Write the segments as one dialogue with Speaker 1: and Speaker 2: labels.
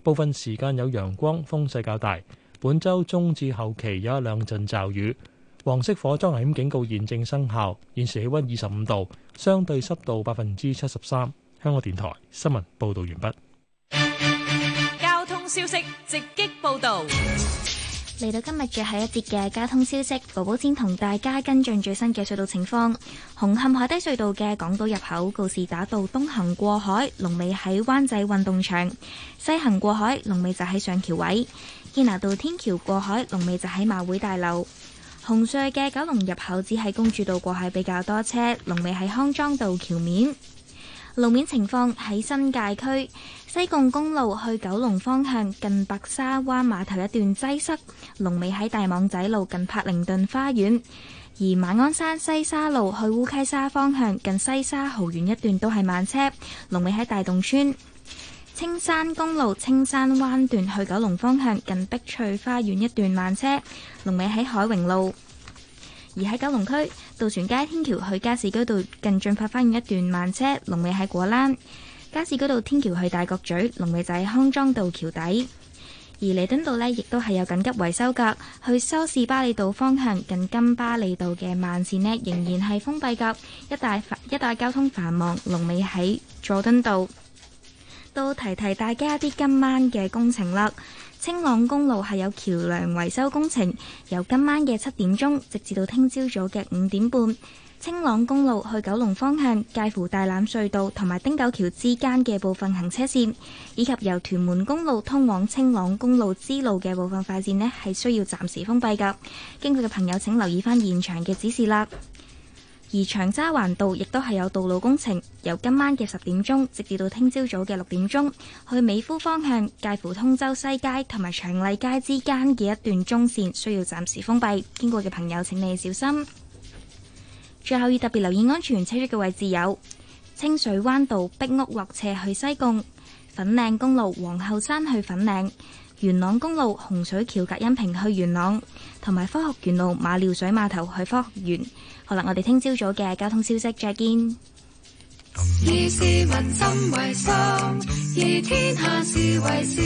Speaker 1: 部分時間有陽光，風勢較大。本週中至後期有一兩陣驟雨。黃色火災危險警告現正生效。現時氣溫25度，相對濕度73%。香港電台新聞報道完畢。
Speaker 2: 交通消息直擊報道。
Speaker 3: 嚟到今日最後一節嘅交通消息，寶寶先同大家跟進最新嘅隧道情況。紅磡海底隧道嘅港島入口告士打道東行過海，龍尾喺灣仔運動場；西行過海，龍尾就喺上橋位。堅拿道天橋過海，龍尾就喺馬會大樓。紅隧嘅九龍入口只係公主道過海比較多車，龍尾喺康莊道橋面。路面情況喺新界區西貢公路去九龍方向近白沙灣碼頭一段擠塞，龍尾喺大網仔路近柏靈頓花園；而馬鞍山西沙路去烏溪沙方向近西沙豪園一段都係慢車，龍尾喺大洞村。青山公路青山灣段去九龍方向近碧翠花園一段慢車，龍尾喺海榮路。而喺九龍區渡船街天橋去加士居道近駿發花園一段慢車，龍尾喺果欄；加士居道天橋去大角咀，龍尾就喺康莊道橋底。而彌敦道呢，亦都係有緊急維修噶，去梳士巴利道方向近金巴利道嘅慢線呢，仍然係封閉噶，一帶交通繁忙，龍尾喺佐敦道。都提提大家啲今晚嘅工程啦。青朗公路係有橋梁維修工程，由今晚嘅7點鐘直至到聽朝早嘅5點半。青朗公路去九龍方向介乎大欖隧道同埋汀九橋之間嘅部分行車線，以及由屯門公路通往青朗公路支路嘅部分快線呢，係需要暫時封閉㗎。經過嘅朋友請留意返現場嘅指示啦。而長沙灣道亦都係有道路工程，由今晚嘅10點鐘直至到聽朝早嘅6點鐘，去美孚方向介乎通州西街同埋長麗街之間嘅一段中線需要暫時封閉，經過嘅朋友請你小心。最後要特別留意安全車速嘅位置有清水灣道壁屋落斜去西貢、粉嶺公路皇后山去粉嶺、元朗公路洪水橋隔音屏去元朗，同埋科學園路馬料水碼頭去科學園。好啦，我哋聽朝早嘅交通消息再見。
Speaker 4: 以市民心為心，以天下事為事。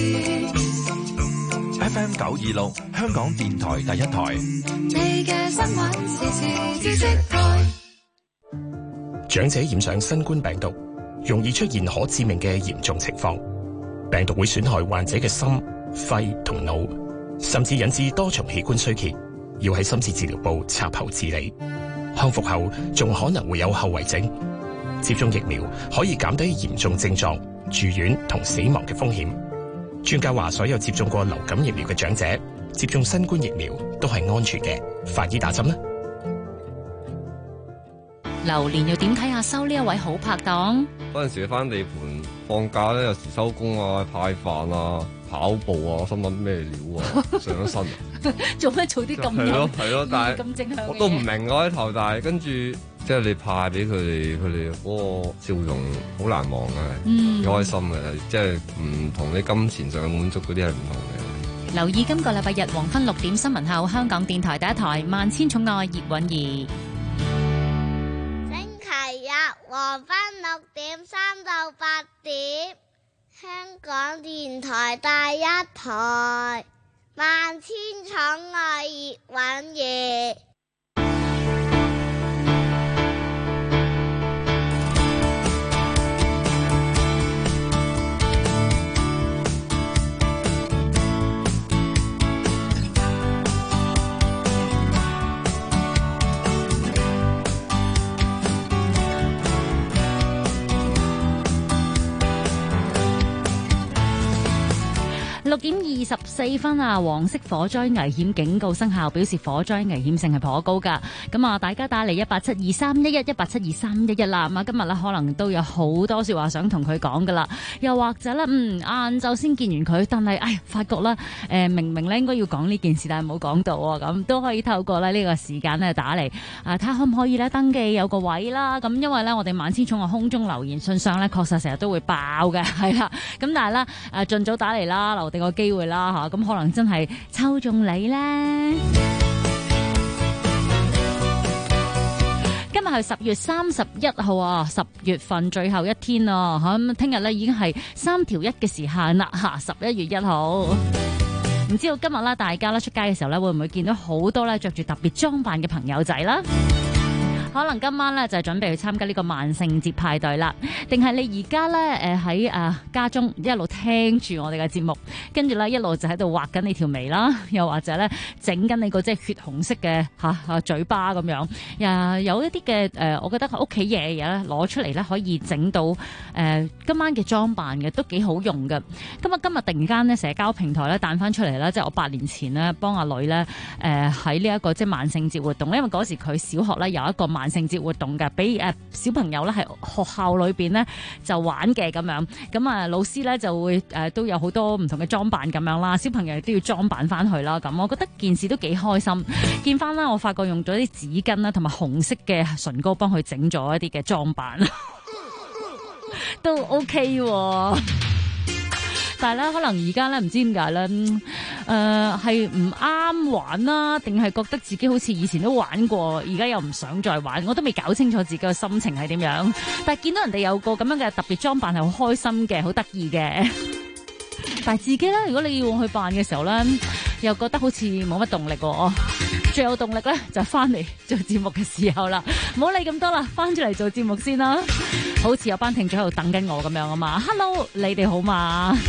Speaker 5: FM 926香港電台第一台。
Speaker 4: 你嘅新聞時事知識台。
Speaker 6: 長者染上新冠病毒，容易出現可致命嘅嚴重情況。病毒會損害患者嘅心、肺同腦，甚至引致多重器官衰竭，要喺深切治療部插喉治理。康復後仲可能會有後遺症。接種疫苗可以減低嚴重症狀、住院同死亡嘅風險。專家話，所有接種過流感疫苗嘅長者接種新冠疫苗都係安全嘅。快啲打針啦！
Speaker 7: 榴蓮又點睇下收呢一位好拍檔？
Speaker 8: 嗰陣時翻地盤放假咧，有時收工啊、派飯啊、跑步啊，我心諗咩料啊，上咗身啊！
Speaker 7: 做咩做啲咁
Speaker 8: 係咯，但係
Speaker 7: 咁正向嘅嘢？
Speaker 8: 我都唔明嗰一頭，但係跟住即係你派俾佢哋嗰個笑容好難忘嘅，幾開心嘅，即係唔同你金錢上嘅滿足嗰啲係唔同嘅。
Speaker 7: 留意今個禮拜日黃昏6點新聞後，香港電台第一台《萬千寵愛葉韻儀》。
Speaker 9: 星期日黃昏6點3到8點，香港電台第一台。萬千寵愛葉韻儀。
Speaker 7: 6點24分啊，黃色火災危險警告生效，表示火災危險性係頗高噶。咁啊，大家打嚟1872311，1872311啦。咁啊，今日咧可能都有好多說話想同佢講噶啦，又或者咧，晏晝先見完佢，但係發覺咧，明明咧應該要講呢件事，但係冇講到啊，咁都可以透過咧呢個時間咧打嚟睇下可唔可以咧登記有個位啦。咁因為咧我哋萬千寵愛空中留言信箱咧確實成日都會爆嘅，係啦。咁但係咧盡早打嚟啦，留定個機會啦吓，咁可能真係抽中你咧。今日日係10月31號啊，10月份最後一天啊，咁聽日咧已經係3條1嘅時限啦嚇，11月1號。唔知道今日啦，大家咧出街嘅時候咧，會唔會見到好多咧着住特別裝扮嘅朋友仔啦？可能今晚咧就準備去參加呢個萬聖節派對啦，定係你而家咧喺家中一路聽住我哋嘅節目，跟住咧一路就喺度畫緊你條眉啦，又或者咧整緊你個即係血紅色嘅嘴巴咁樣。有一啲嘅我覺得屋企嘢咧攞出嚟咧可以整到今晚嘅裝扮嘅都幾好用㗎。今日突然間咧社交平台咧彈翻出嚟啦，即係我8年前咧幫阿女咧喺呢一個即係萬聖節活動，因為嗰時佢小學咧有一個萬聖節活動嘅，俾小朋友咧喺學校裏邊咧就玩嘅咁樣，咁啊老師咧就會都有好多唔同嘅裝扮咁樣啦，小朋友亦都要裝扮翻去啦，咁我覺得件事都幾開心。見翻啦，我發覺用咗啲紙巾啦，同埋紅色嘅唇膏幫佢整咗一啲嘅裝扮，都 OK 喎。但係咧，可能而家咧唔知點解咧，係唔啱玩啦，定係覺得自己好似以前都玩過，而家又唔想再玩，我都未搞清楚自己嘅心情係點樣。但係見到人哋有個咁樣嘅特別裝扮係好開心嘅，好得意嘅。但係自己咧，如果你要去扮嘅時候咧，又覺得好似冇乜動力喎。最有動力咧就翻嚟做節目嘅時候啦，唔好理咁多啦，翻出嚟做節目先啦。好似有班聽眾喺度等緊我咁樣啊嘛 ，Hello， 你哋好嘛？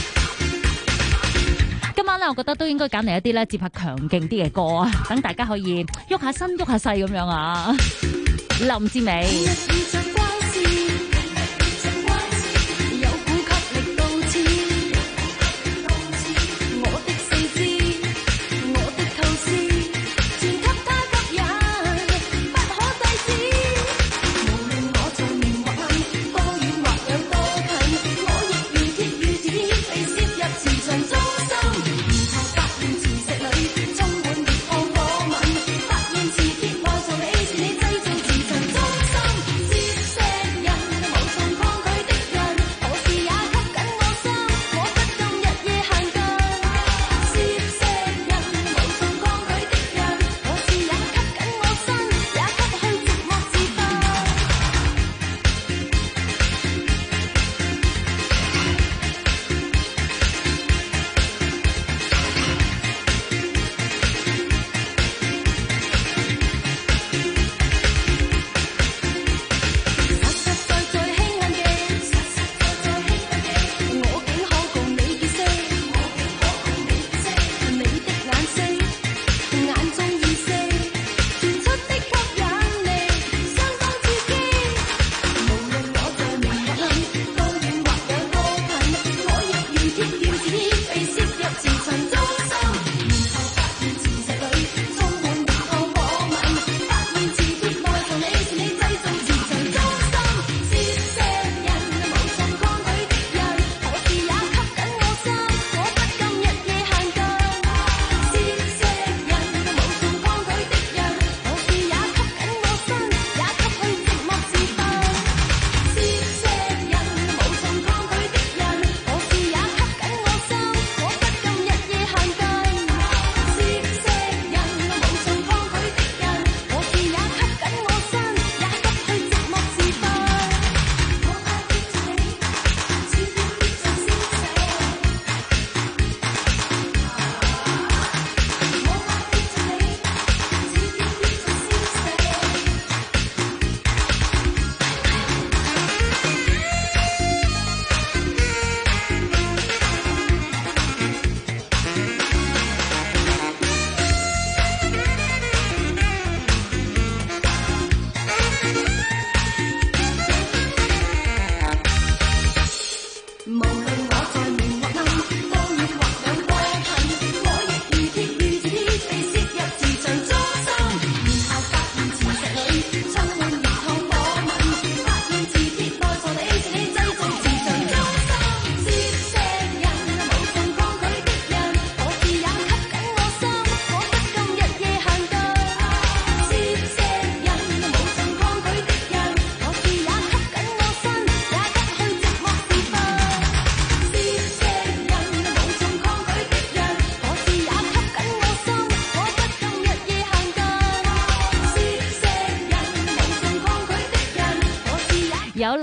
Speaker 7: 今晚咧，我覺得都應該揀嚟一啲咧接下強勁啲嘅歌啊，等大家可以喐下身、喐下勢咁樣啊。林志美。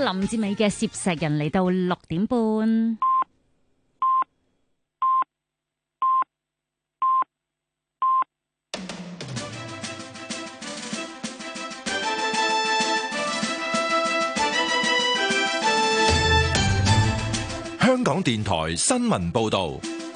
Speaker 7: 林志美嘅攝石人嚟到6點半。
Speaker 5: 香港電台新聞報道。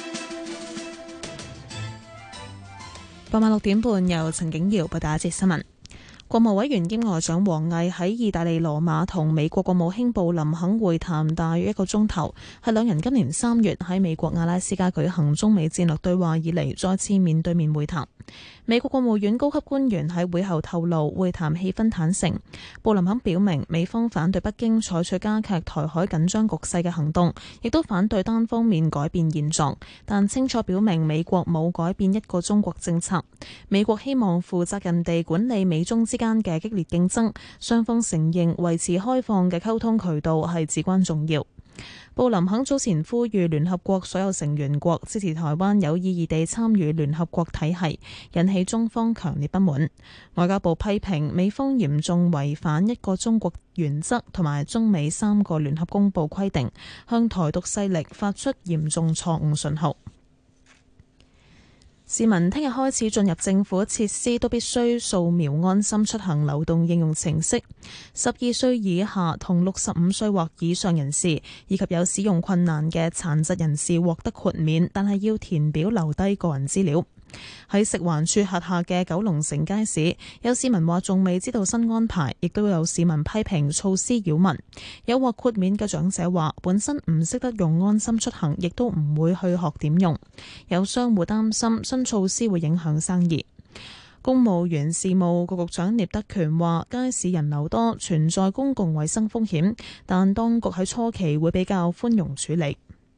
Speaker 10: 傍晚6點半，由陳景瑤報道一節新聞。國務委員兼外長王毅喺意大利羅馬同美國國務卿布林肯會談大約1個鐘頭，係兩人今年3月喺美國阿拉斯加舉行中美戰略對話以嚟再次面對面會談。美國國務院高級官員喺會後透露，會談氣氛坦誠。布林肯表明，美方反對北京採取加劇台海緊張局勢嘅行動，亦都反對單方面改變現狀，但清楚表明美國冇改變一個中國政策。美國希望負責任地管理美中之間嘅激烈競爭，雙方承認維持開放嘅溝通渠道係至關重要。布林肯早前呼籲聯合國所有成員國支持台灣有意義地參與聯合國體系，引起中方強烈不滿。外交部批評美方嚴重違反一個中國原則同埋中美3個聯合公報規定，向台獨勢力發出嚴重錯誤信號。市民聽日開始進入政府設施都必須掃描安心出行流動應用程式。12歲以下同65歲或以上人士，以及有使用困難嘅殘疾人士獲得豁免，但係要填表留低個人資料。喺食環署轄下嘅九龍城街市，有市民話仲未知道新安排，亦都有市民批評措施擾民。有獲豁免嘅長者話本身唔識得用安心出行，亦都唔會去學點用。有商戶擔心新措施會影響生意。公務員事務局局長聶德權話街市人流多，存在公共衛生風險，但當局喺初期會比較寬容處理。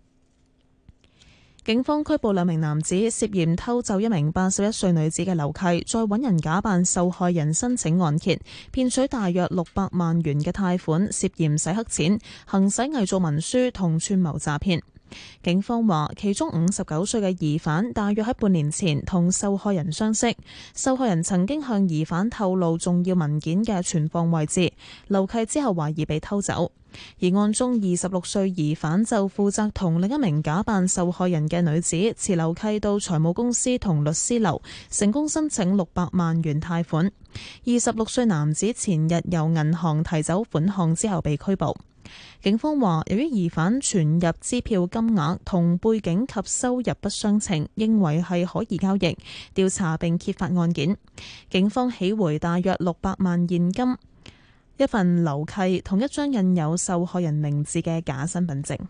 Speaker 10: 警方拘捕2名男子，涉嫌偷走1名81歲女子嘅樓契，再揾人假扮受害人申請按揭，騙取大約600萬元嘅貸款，涉嫌洗黑錢、行使偽造文書同串謀詐騙。警方話，其中59歲嘅疑犯大約喺半年前同受害人相識，受害人曾經向疑犯透露重要文件嘅存放位置，樓契之後懷疑被偷走。而案中26歲疑犯就負責同另一名假扮受害人嘅女子持樓契到財務公司同律師樓，成功申請600萬元貸款。26歲男子前日由銀行提走款項之後被拘捕。警方話，由於疑犯存入支票金額同背景及收入不相稱，認為係可疑交易，調查並揭發案件。警方起回大約600萬現金、1份樓契同1張印有受害人名字嘅假身份證。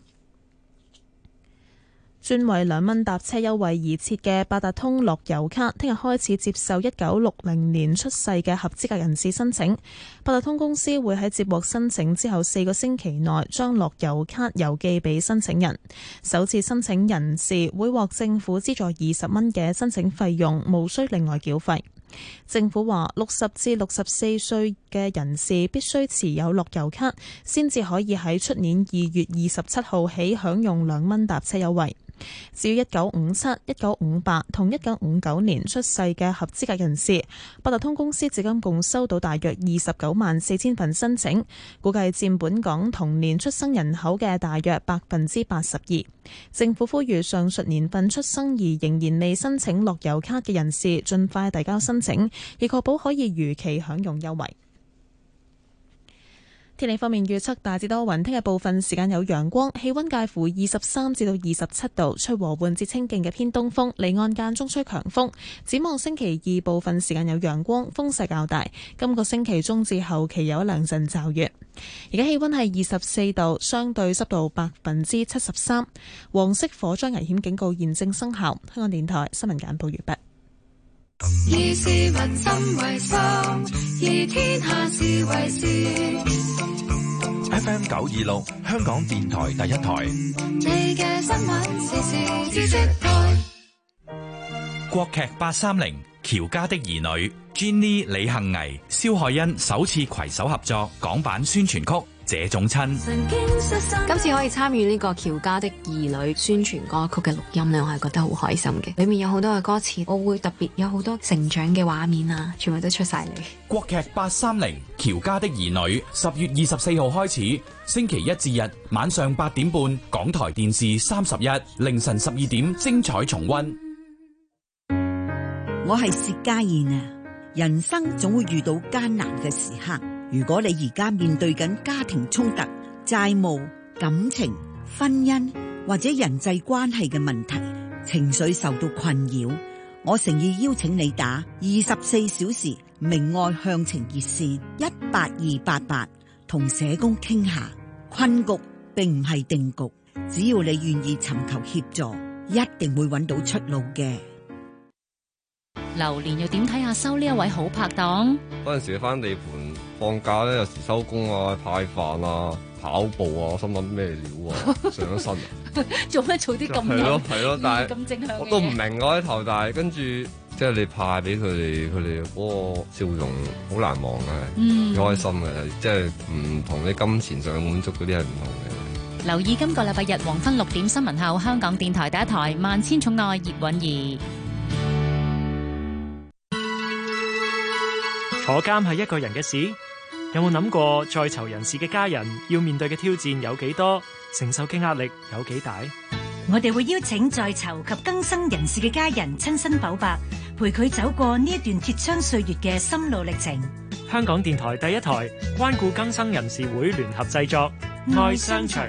Speaker 10: 專為2蚊搭車優惠而設嘅八達通樂悠卡，聽日開始接受1960年出世嘅合資格人士申請。八達通公司會喺接獲申請之後4個星期內將樂悠卡郵寄俾申請人。首次申請人士會獲政府資助20蚊嘅申請費用，無需另外繳費。政府話60至64歲嘅人士必須持有樂悠卡，先至可以喺出年2月27號起享用2蚊搭車優惠。至於1957、1958同1959年出世嘅合資格人士，八達通公司至今共收到大約29萬4千份申請，估計佔本港同年出生人口嘅大約82%。政府呼籲上述年份出生而仍然未申請樂悠卡嘅人士，盡快遞交申請，以確保可以如期享用優惠。天氣方面預測大致多雲，聽日部分時間有陽光，氣溫介乎23至到27度，吹和緩至清勁嘅偏東風，離岸間中吹強風。展望星期2部分時間有陽光，風勢較大。今個星期中至後期有2陣驟雨。而家氣溫係24度，相對濕度73%。黃色火災危險警告現正生效。香港電台新聞簡報完畢。
Speaker 4: 以市民心為心，以天下事為事。
Speaker 5: FM 926，香港電台第一台。
Speaker 4: 你嘅新聞時事知識台。
Speaker 11: 國劇830，喬家的兒女 ，Jenny、李幸倪、蕭海欣首次攜手合作港版宣傳曲。 這種親。
Speaker 12: 今次可以參與呢個喬家的兒女宣傳歌曲嘅錄音呢，我係覺得好開心嘅。裏面有好多嘅歌詞，我會特別有好多成長嘅畫面啊，全部都出晒嚟。
Speaker 11: 國劇830喬家的兒女10月24號開始，星期一至日晚上8點半，港台電視31，凌晨12點精彩重溫。
Speaker 13: 我係薛家燕啊！人生總會遇到艱難嘅時刻，如果你而家面對緊家庭衝突、債務、感情、婚姻或者人際關係嘅問題，情緒受到困擾，我誠意邀請你打24小時明愛向晴熱線18288，同社工傾下。困局並唔係定局，只要你願意尋求協助，一定會揾到出路嘅。
Speaker 7: 榴蓮又點睇阿修呢一位好拍檔？
Speaker 8: 嗰陣時翻地盤放假咧，有時收工啊、派飯啊、跑步啊，我心諗咩料啊，上咗身啊！
Speaker 7: 做咩做啲咁
Speaker 8: 係咯，但係
Speaker 7: 咁正向嘅嘢？
Speaker 8: 我都唔明嗰啲頭，但係跟住即係你派俾佢哋嗰個笑容好難忘嘅，好開心嘅，即係唔同你金錢上滿足嗰啲係唔同嘅。
Speaker 7: 留意今個禮拜日黃昏6點新聞後，香港電台第一台萬千寵愛葉韻儀。
Speaker 14: 坐監係一個人嘅事，有冇諗過在囚人士嘅家人要面對嘅挑戰有幾多，承受嘅壓力有幾大？
Speaker 15: 我哋會邀請在囚及更生人士嘅家人親身剖白，陪佢走過呢一段鐵窗歲月嘅心路歷程。
Speaker 14: 香港電台第一台關顧更生人士會聯合製作《愛相隨》。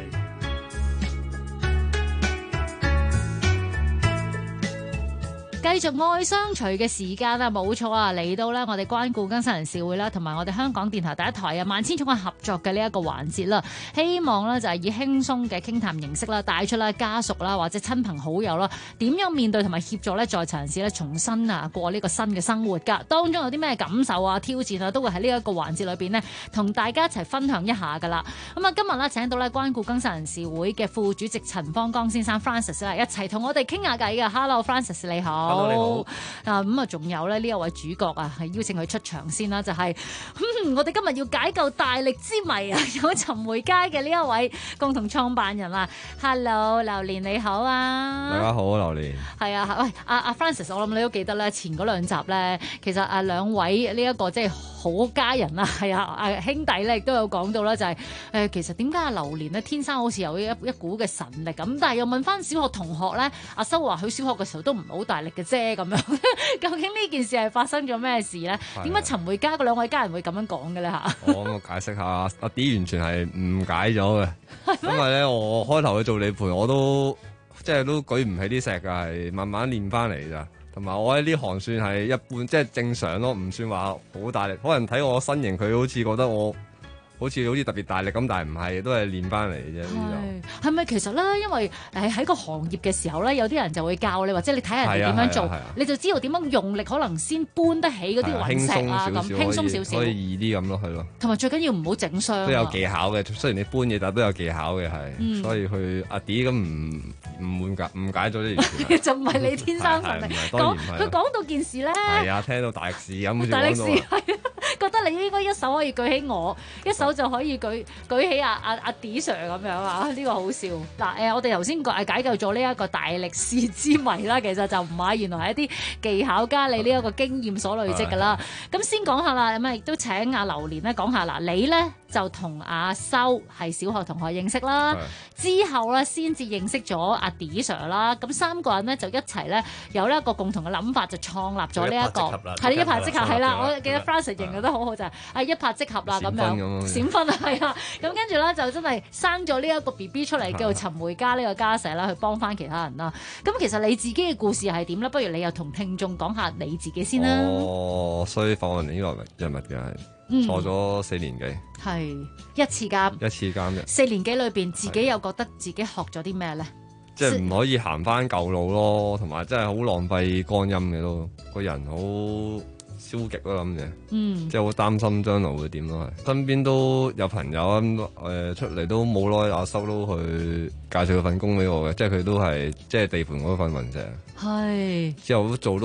Speaker 7: 繼續愛相隨嘅時間啊，冇錯啊，嚟到咧我哋關顧更生人士會啦，同埋我哋香港電台第一台啊萬千寵愛合作嘅呢一個環節啦，希望咧就係以輕鬆嘅傾談形式啦，帶出啦家屬啦或者親朋好友啦，點樣面對同埋協助咧在囚人士咧重新啊過呢個新嘅生活噶，當中有啲咩感受啊挑戰啊，都會喺呢一個環節裏邊呢同大家一齊分享一下噶啦。咁啊今日咧請到咧關顧更生人士會嘅副主席陳方剛先生 Francis 啦，一齊同我哋傾下偈噶。Hello Francis 你好。
Speaker 14: Hello，你好。
Speaker 7: 咁啊，仲有咧呢一位主角啊，係邀請佢出場先啦，就係我哋今日要解救大力之謎啊，有尋回街嘅呢一位共同創辦人啊。Hello， 榴蓮你好啊！
Speaker 8: 大家好，榴蓮。
Speaker 7: 係啊，喂，阿 Francis， 我諗你都記得咧，前嗰兩集咧，其實兩位呢一個即係好家人啊，係啊，兄弟咧亦都有講到啦，就係其實點解阿榴蓮咧天生好似有一股嘅神力咁，但係又問翻小學同學咧，阿修話佢小學嘅時候都唔係好大力嘅啫咁樣。究竟呢件事係發生咗咩事咧？點解尋回家嗰兩位家人會咁樣講嘅咧嚇？
Speaker 8: 我解釋下，阿 D 完全係誤解咗嘅，因為咧我開頭去做理賠，我都即係都舉唔起啲石㗎，係慢慢練翻嚟咋。同埋我喺呢行算係一般，即係正常咯，唔算話好大力。可能睇我身形，佢好似覺得我好似特別大力咁，但係唔係，都係練翻嚟嘅啫。
Speaker 7: 係咪其實咧？因為喺個行業嘅時候咧，有啲人就會教你，或者你睇人哋點樣做，你就知道點樣用力，可能先搬得起嗰啲雲石啊咁，輕鬆少少，
Speaker 8: 可以易啲咁咯，係咯。
Speaker 7: 同埋最緊要唔好整傷。都
Speaker 8: 有技巧嘅，雖然你搬嘢，但係都有技巧嘅，係。所以佢阿 D 咁誤解咗呢件事。
Speaker 7: 就唔係你天生神力。佢講到件事咧。
Speaker 8: 係啊，聽到大力士咁。
Speaker 7: 大力士係覺得你應該一手可以舉起我，一手就可以舉起阿 D Sir 咁樣啊！呢個好笑嗱。我哋頭先解救咗呢一個大力士之謎啦，其實就唔係，原來係一啲技巧家你呢一個經驗所累積噶啦。咁先講下啦，咁啊亦都請阿榴蓮咧講下嗱，你咧就同阿修係小學同學認識啦，之後咧先至認識咗阿 D Sir 啦。咁三個人咧就一齊咧有呢一個共同嘅諗法，就創立咗呢一個係一拍即合係啦。我記得 Francis 形容得好好就係一拍即合啦咁樣，閃婚啊係啊。咁跟住咧就真係生咗呢一個 BB 出嚟，叫做尋回家呢個家社啦，去幫翻其他人啦。咁其實你自己嘅故事係點咧？不如你又同聽眾講下你自己先啦。
Speaker 8: 所以訪問呢個人物嘅係坐咗4年幾，
Speaker 7: 係一次監嘅4年幾裏邊，自己又覺得自己學咗啲咩咧？
Speaker 8: 即係唔可以行翻舊路咯，同埋真係好浪費光陰嘅咯，個人好消極咯諗嘅，即係好擔心將來會點咯。係身邊都有朋友咁出嚟都冇耐，阿修都去介紹佢份工俾我嘅，即係佢都係即係地盤嗰份雲石，係之後都做到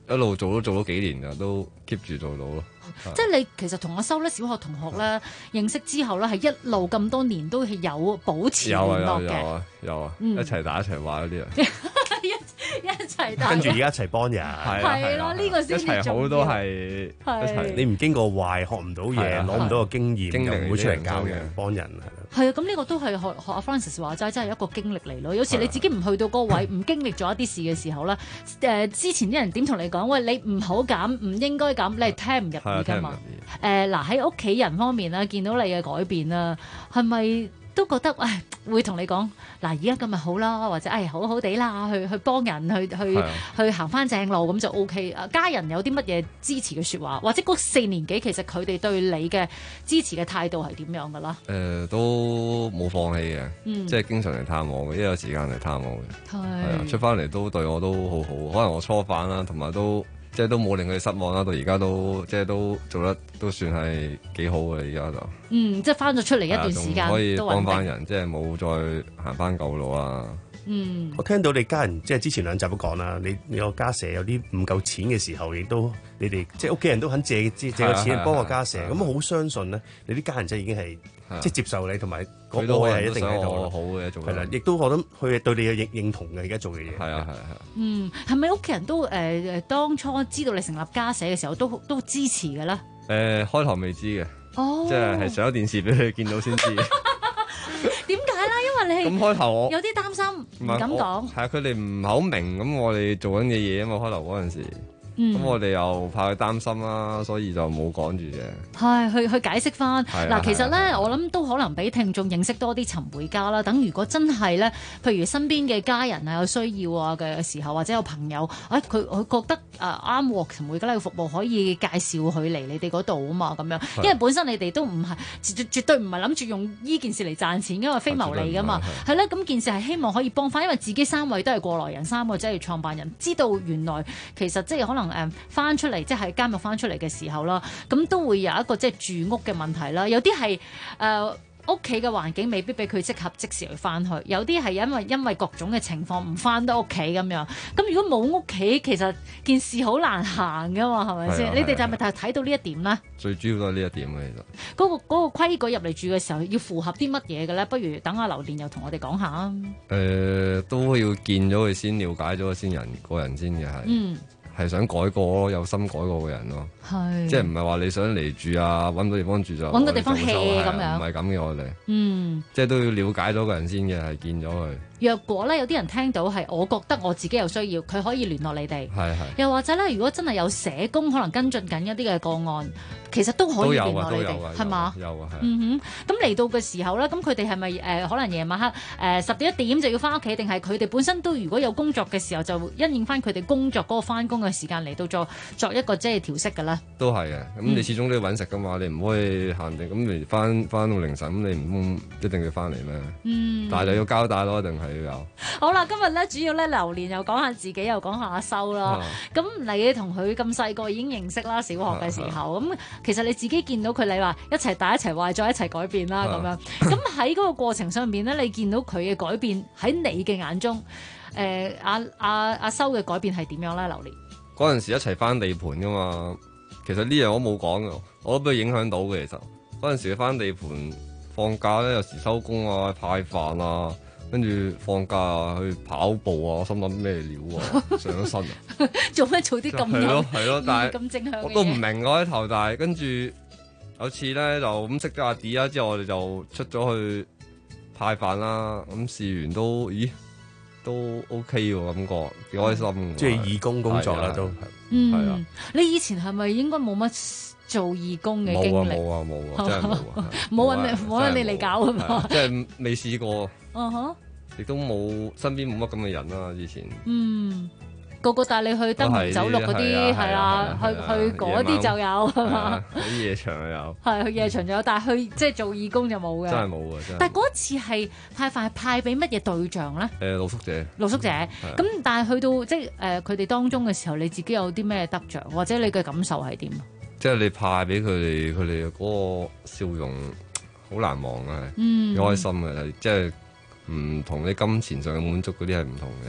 Speaker 8: 一路做咗幾年㗎，都 keep 住做到咯。
Speaker 7: 即係你其實同阿修咧，小學同學咧認識之後咧，係一路咁多年都係有保持聯絡嘅。
Speaker 8: 有啊，一齊打一齊玩嗰啲啊。
Speaker 7: 一齊打，
Speaker 16: 跟住而家一齊幫人，
Speaker 7: 係咯，呢個先至重要。
Speaker 8: 一齊好多係一齊，
Speaker 16: 你唔經過壞，學唔到嘢，攞唔到個經驗，又唔會出嚟教人幫人，
Speaker 7: 係啊，咁呢個都係學阿 Francis 話齋，真係一個經歷嚟咯。有時你自己唔去到嗰個位，唔經歷咗一啲事嘅時候咧，之前啲人點同你講？喂，你唔好咁，唔應該咁，你係聽唔入耳㗎嘛。嗱喺屋企人方面咧，見到你嘅改變啦，係咪？都覺得會同你講嗱，而家咁咪好啦，或者好好地啦，去幫人去行翻正路咁就 OK。家人有啲乜嘢支持嘅説話，或者嗰4年幾其實佢哋對你嘅支持嘅態度係點樣㗎啦？
Speaker 8: 都冇放棄嘅，即係經常嚟探我嘅，一有時間嚟探我嘅，係啊，出翻嚟都對我都好好。可能我初犯啦，同埋都即係都冇令佢失望啦。到而家都即係都做得都算係幾好嘅，而家就
Speaker 7: 即係翻咗出嚟一段時間，
Speaker 8: 可以幫翻人，即係冇再行翻舊路啊。
Speaker 16: 我聽到你家人即係之前2集都講啦，你個家姐有啲唔夠錢嘅時候，亦都你哋即係屋企人都肯借個錢幫個家姐，咁好相信咧，你啲家人真係已經係即係接受你，同埋嗰個愛係一定喺度
Speaker 8: 好嘅做。
Speaker 16: 係啦，亦都我諗佢對你嘅認同嘅而家做嘅嘢。
Speaker 8: 係啊。
Speaker 7: 係咪屋企人都當初知道你成立家社嘅時候都支持嘅咧？
Speaker 8: 開頭未知嘅，即係上咗電視俾佢見到先知。
Speaker 7: 點解咧？因為你
Speaker 8: 咁開頭我
Speaker 7: 有啲擔心，唔敢講。
Speaker 8: 係啊，佢哋唔係好明咁我哋做緊嘅嘢啊嘛，開頭嗰陣時。咁我哋又怕佢擔心啦，所以就冇講住嘅。
Speaker 7: 係去解釋翻嗱，其實咧，我諗都可能俾聽眾認識多啲尋回家啦。等如果真係咧，譬如身邊嘅家人有需要啊嘅時候，或者有朋友，佢覺得啱喎，尋回家呢個服務可以介紹佢嚟你哋嗰度啊嘛，咁樣。因為本身你哋都唔係絕對唔係諗住用呢件事嚟賺錢，因為非牟利噶嘛。係咧，咁件事係希望可以幫翻，因為自己3位都係過來人，3個即係創辦人，知道原來其實即係可能。翻出嚟即係監獄翻出嚟嘅時候啦，咁都會有一個即係住屋嘅問題啦。有啲係屋企嘅環境未必俾佢適合即時去翻去，有啲係因為各種嘅情況唔翻得屋企咁樣。咁如果冇屋企，其實件事好難行噶嘛，係咪先？你哋就係咪睇到呢一點咧？
Speaker 8: 最主要都係呢一點嘅，其實
Speaker 7: 嗰個規矩入嚟住嘅時候要符合啲乜嘢嘅咧？不如等阿榴蓮又同我哋講下啊。
Speaker 8: 都要見咗佢先，了解咗佢先個人先嘅係。係想改過咯，有心改過嘅人咯，即係唔係話你想嚟住啊，揾到地方住就
Speaker 7: 揾個地方 hea 咁樣，
Speaker 8: 唔係咁嘅我哋，即係都要了解咗個人先嘅，係見咗佢。
Speaker 7: 若果咧有啲人聽到係，我覺得我自己有需要，佢可以聯絡你哋，又或者咧，如果真係有社工可能跟進緊一啲嘅個案，其實都可以聯絡你哋，係嘛？
Speaker 8: 有啊，
Speaker 7: 咁嚟到嘅時候咧，咁佢哋係咪可能夜晚黑10點1點就要翻屋企，定係佢哋本身都如果有工作嘅時候，就因應翻佢哋工作嗰個翻工嘅時間嚟到作一個即係調適嘅咧？
Speaker 8: 都係嘅，咁你始終都要揾食噶嘛，你唔可以限定咁你翻到凌晨，咁你唔一定要翻嚟咩？但係就要交代咯，一定係要有。
Speaker 7: 好啦，今日咧主要咧榴蓮又講下自己，又講下阿修啦。咁你同佢咁細個已經認識啦，小學嘅時候咁，其實你自己見到佢，你話一齊大一齊壞，再一齊改變啦咁樣。咁喺嗰個過程上邊咧，你見到佢嘅改變喺你嘅眼中，阿修嘅改變係點樣咧？榴蓮
Speaker 8: 嗰陣時一齊翻地盤噶嘛，其實呢樣我冇講嘅，我都俾佢影響到嘅。其實嗰陣時佢翻地盤放假咧，有時收工啊，派飯啊。跟住放假啊，去跑步啊，我心諗咩料啊，上咗身啊，
Speaker 7: 做咩做啲咁
Speaker 8: 係咯，但係
Speaker 7: 咁正向嘅嘢，
Speaker 8: 我都唔明嗰開頭，但係跟住有次咧就咁識咗阿 D 啦，之後我哋就出咗去派飯啦，咁試完都 OK 喎，感覺幾開心，
Speaker 16: 即係義工工作啦都
Speaker 8: 係啊。
Speaker 7: 你以前係咪應該冇乜做義工嘅經歷？
Speaker 8: 冇啊，真係冇啊，
Speaker 7: 冇揾你嚟搞啊嘛，
Speaker 8: 即係未試過。亦都冇身邊冇乜咁嘅人啦，以前。
Speaker 7: 個個帶你去燈紅酒綠嗰啲，係啦，去嗰啲就有係嘛？
Speaker 8: 去夜場就有。係
Speaker 7: 去夜場就有，但係去即係做義工就冇嘅。
Speaker 8: 真係冇啊！真係。
Speaker 7: 但係嗰次係派飯係派俾乜嘢對象咧？
Speaker 8: 露宿者。露
Speaker 7: 宿者。咁但係去到即係佢哋當中嘅時候，你自己有啲咩得着，或者你嘅感受係點？
Speaker 8: 即係你派俾佢哋嗰個笑容好難忘啊！幾開心嘅，即係。唔同你金錢上嘅滿足嗰啲係唔同嘅，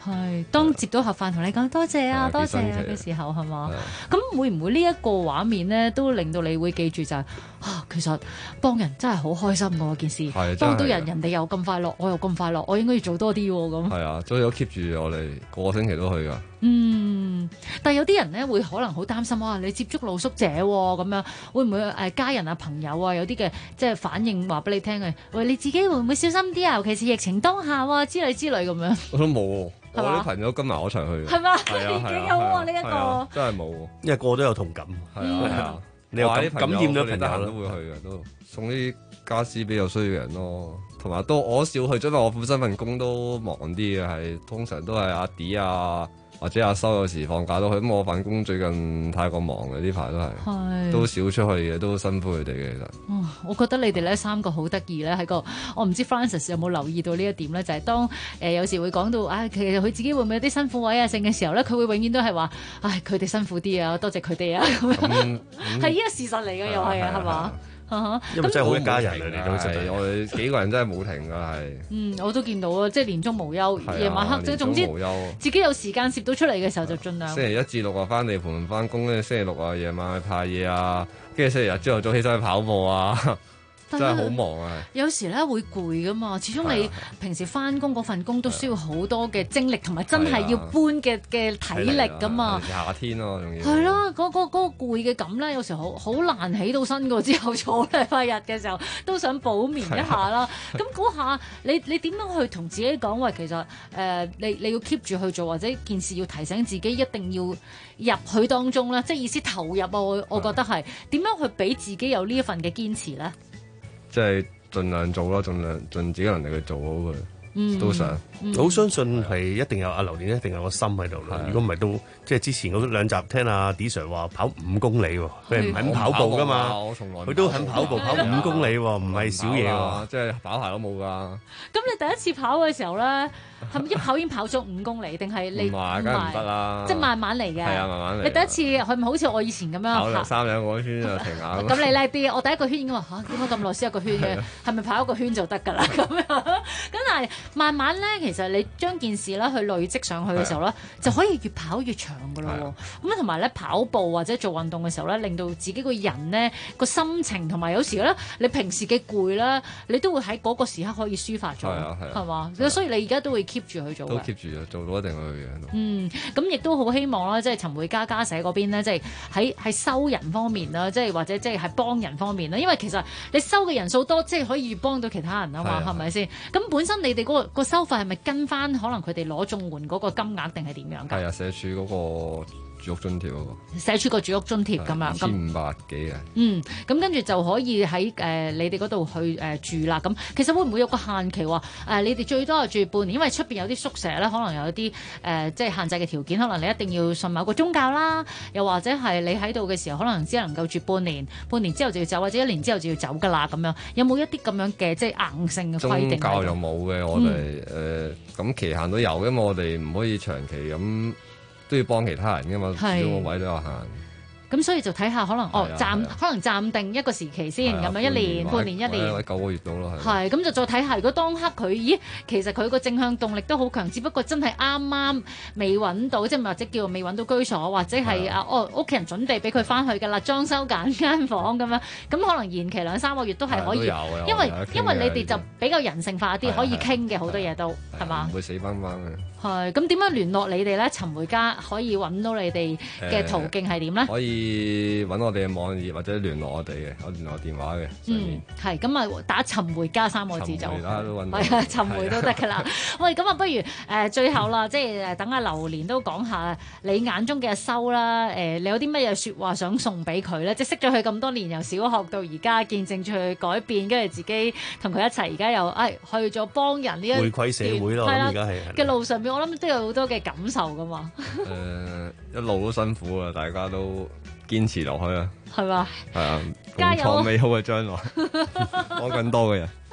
Speaker 7: 係，當接到盒飯同你講多謝啊，多謝啊嘅時候係嘛？咁會唔會呢一個畫面咧，都令到你會記住就係其實幫人真係好開心㗎件事，幫到人哋又咁快樂，我又咁快樂，我應該要做多啲喎咁。係
Speaker 8: 啊，所以我 keep 住我哋個星期都去㗎。
Speaker 7: 但係有啲人咧會可能好擔心你接觸露宿者咁樣，會唔會家人啊朋友啊有啲嘅即係反應話俾你聽嘅？喂，你自己會唔會小心啲啊？尤其是疫情當下之類咁樣。
Speaker 8: 我都冇。我啲朋友跟埋我一齊去，
Speaker 7: 係嘛？幾好喎呢一個，
Speaker 8: 真係冇，
Speaker 16: 因為個個都有同感，係啊，你又感染咗朋友
Speaker 8: 都會去嘅，都送啲家私俾有需要嘅人咯。同埋我少去，因為我本身份工都忙啲嘅，係通常都係阿 D 啊或者阿修有時放假都去。咁我份工最近太過忙嘅，呢排都係都少出去嘅，都辛苦佢哋嘅其實。
Speaker 7: 我覺得你哋咧三個好得意咧，喺個我唔知 Francis 有冇留意到呢一點咧，就係當有時會講到其實佢自己會唔會有啲辛苦位啊性嘅時候咧，佢會永遠都係話佢哋辛苦啲啊，多謝佢哋啊，係呢個事實嚟嘅又係係嘛？
Speaker 16: 因為真係好一家人嚟，你都
Speaker 8: 係我哋幾個人真係冇停㗎係。
Speaker 7: 我都見到啊，即係年中無休，夜晚黑即係總之自己有時間攝到出嚟嘅時候就盡量。
Speaker 8: 星期一至六翻地盤翻工咧，星期六夜晚去派嘢啊，跟住星期日朝頭早起身去跑步啊。真係好忙啊！
Speaker 7: 有時咧會攰噶嘛，始終你平時翻工嗰份工都需要好多嘅精力，同埋真係要搬嘅體力噶嘛。
Speaker 8: 夏天咯，仲要
Speaker 7: 係咯，嗰個攰嘅感咧，有時好難起到身噶。之後坐禮拜日嘅時候都想補眠一下啦。咁嗰下你點樣去同自己講話？其實你要 keep 住去做，或者件事要提醒自己一定要入去當中咧，即係意思投入啊！我覺得係點樣去俾自己有呢一份嘅堅持咧？
Speaker 8: 即係盡量做咯，盡自己能力去做好佢。都想。
Speaker 16: 我好相信係一定有阿榴蓮，一定有個心喺度啦。如果唔係都即係之前嗰兩集聽阿 D Sir 話跑5公里喎，佢係唔肯跑步噶嘛？佢都肯跑步，跑5公里喎，唔係少嘢喎，
Speaker 8: 即係跑鞋都冇㗎。
Speaker 7: 咁你第一次跑嘅時候咧，係咪一跑已經跑咗5公里，定係你
Speaker 8: 唔係？梗係唔得啦，
Speaker 7: 即係慢慢嚟嘅。
Speaker 8: 係啊，慢慢嚟。
Speaker 7: 你第一次係咪好似我以前咁樣
Speaker 8: 跑3-2個圈就停下？
Speaker 7: 咁你叻啲，我第一個圈已經話嚇，點解咁耐先一個圈嘅？係咪跑一個圈就得㗎啦？咁樣咁但係慢慢咧，其實你將件事咧去累積上去嘅時候咧，就可以越跑越長㗎咯喎。咁同埋咧跑步或者做運動嘅時候咧，令到自己個人咧個心情同埋有時咧，你平時嘅攰啦，你都會喺嗰個時刻可以抒發咗，係嘛？所以你而家都會 keep 住去做嘅。
Speaker 8: 都 keep 住做到一定去嘅。
Speaker 7: 咁亦都好希望啦，即係尋回家社嗰邊咧，即係喺收人方面啦，即係或者即係幫人方面啦。因為其實你收嘅人數多，即係可以越幫到其他人啊嘛，係咪先？咁本身你哋嗰個收費係咪跟翻可能佢哋攞綜援嗰個金額定係點樣㗎？
Speaker 8: 係啊，社署嗰個住屋津貼嗰個。社
Speaker 7: 署個住屋津貼咁樣
Speaker 8: ，2500幾嘅。
Speaker 7: 咁跟住就可以喺你哋嗰度去住啦。咁其實會唔會有個限期話你哋最多係住半年？因為出邊有啲宿舍咧，可能有啲即係限制嘅條件，可能你一定要信某個宗教啦，又或者係你喺度嘅時候，可能只能夠住半年，半年之後就要走，或者1年之後就要走㗎啦。咁樣有冇一啲咁樣嘅即係硬性嘅規定？
Speaker 8: 宗教又冇嘅，我哋咁期限都有，因為我哋唔可以長期咁都要幫其他人㗎嘛，始終個位都有限。
Speaker 7: 咁所以就睇下可能可能暫定一個時期先咁樣，1年、半年、1年
Speaker 8: 9個月到咯，
Speaker 7: 係咁就再睇下。如果當刻佢其實佢個正向動力都好強，只不過真係啱啱未揾到，即係或者叫未揾到居所，或者係屋企人準備俾佢翻去㗎啦，裝修緊間房咁樣，咁可能延期2-3個月都係可以，因為你哋就比較人性化啲，可以傾嘅好多嘢都係嘛？
Speaker 8: 唔會死崩崩嘅。係
Speaker 7: 咁點樣聯絡你哋咧？尋回家可以揾到你哋嘅途徑係點咧？
Speaker 8: 可以揾我哋嘅網頁或者聯絡我哋嘅，有聯絡電話嘅。
Speaker 7: 係咁啊，打尋回家3個字就係啊，尋回都得㗎啦。喂，咁啊，不如最後啦，即係等阿榴蓮都講下你眼中嘅阿修啦。你有啲乜嘢説話想送俾佢咧？即係識咗佢咁多年，由小學到而家，見證住佢改變，跟住自己同佢一齊，而家又去咗幫人呢一
Speaker 16: 回饋社會咯。而家係
Speaker 7: 嘅路上面，我諗都有好多嘅感受㗎嘛。
Speaker 8: 一路都辛苦啊，大家都堅持落去啊，
Speaker 7: 係嘛？
Speaker 8: 係啊，
Speaker 7: 加油！
Speaker 8: 共創美好嘅將來，幫更多嘅人。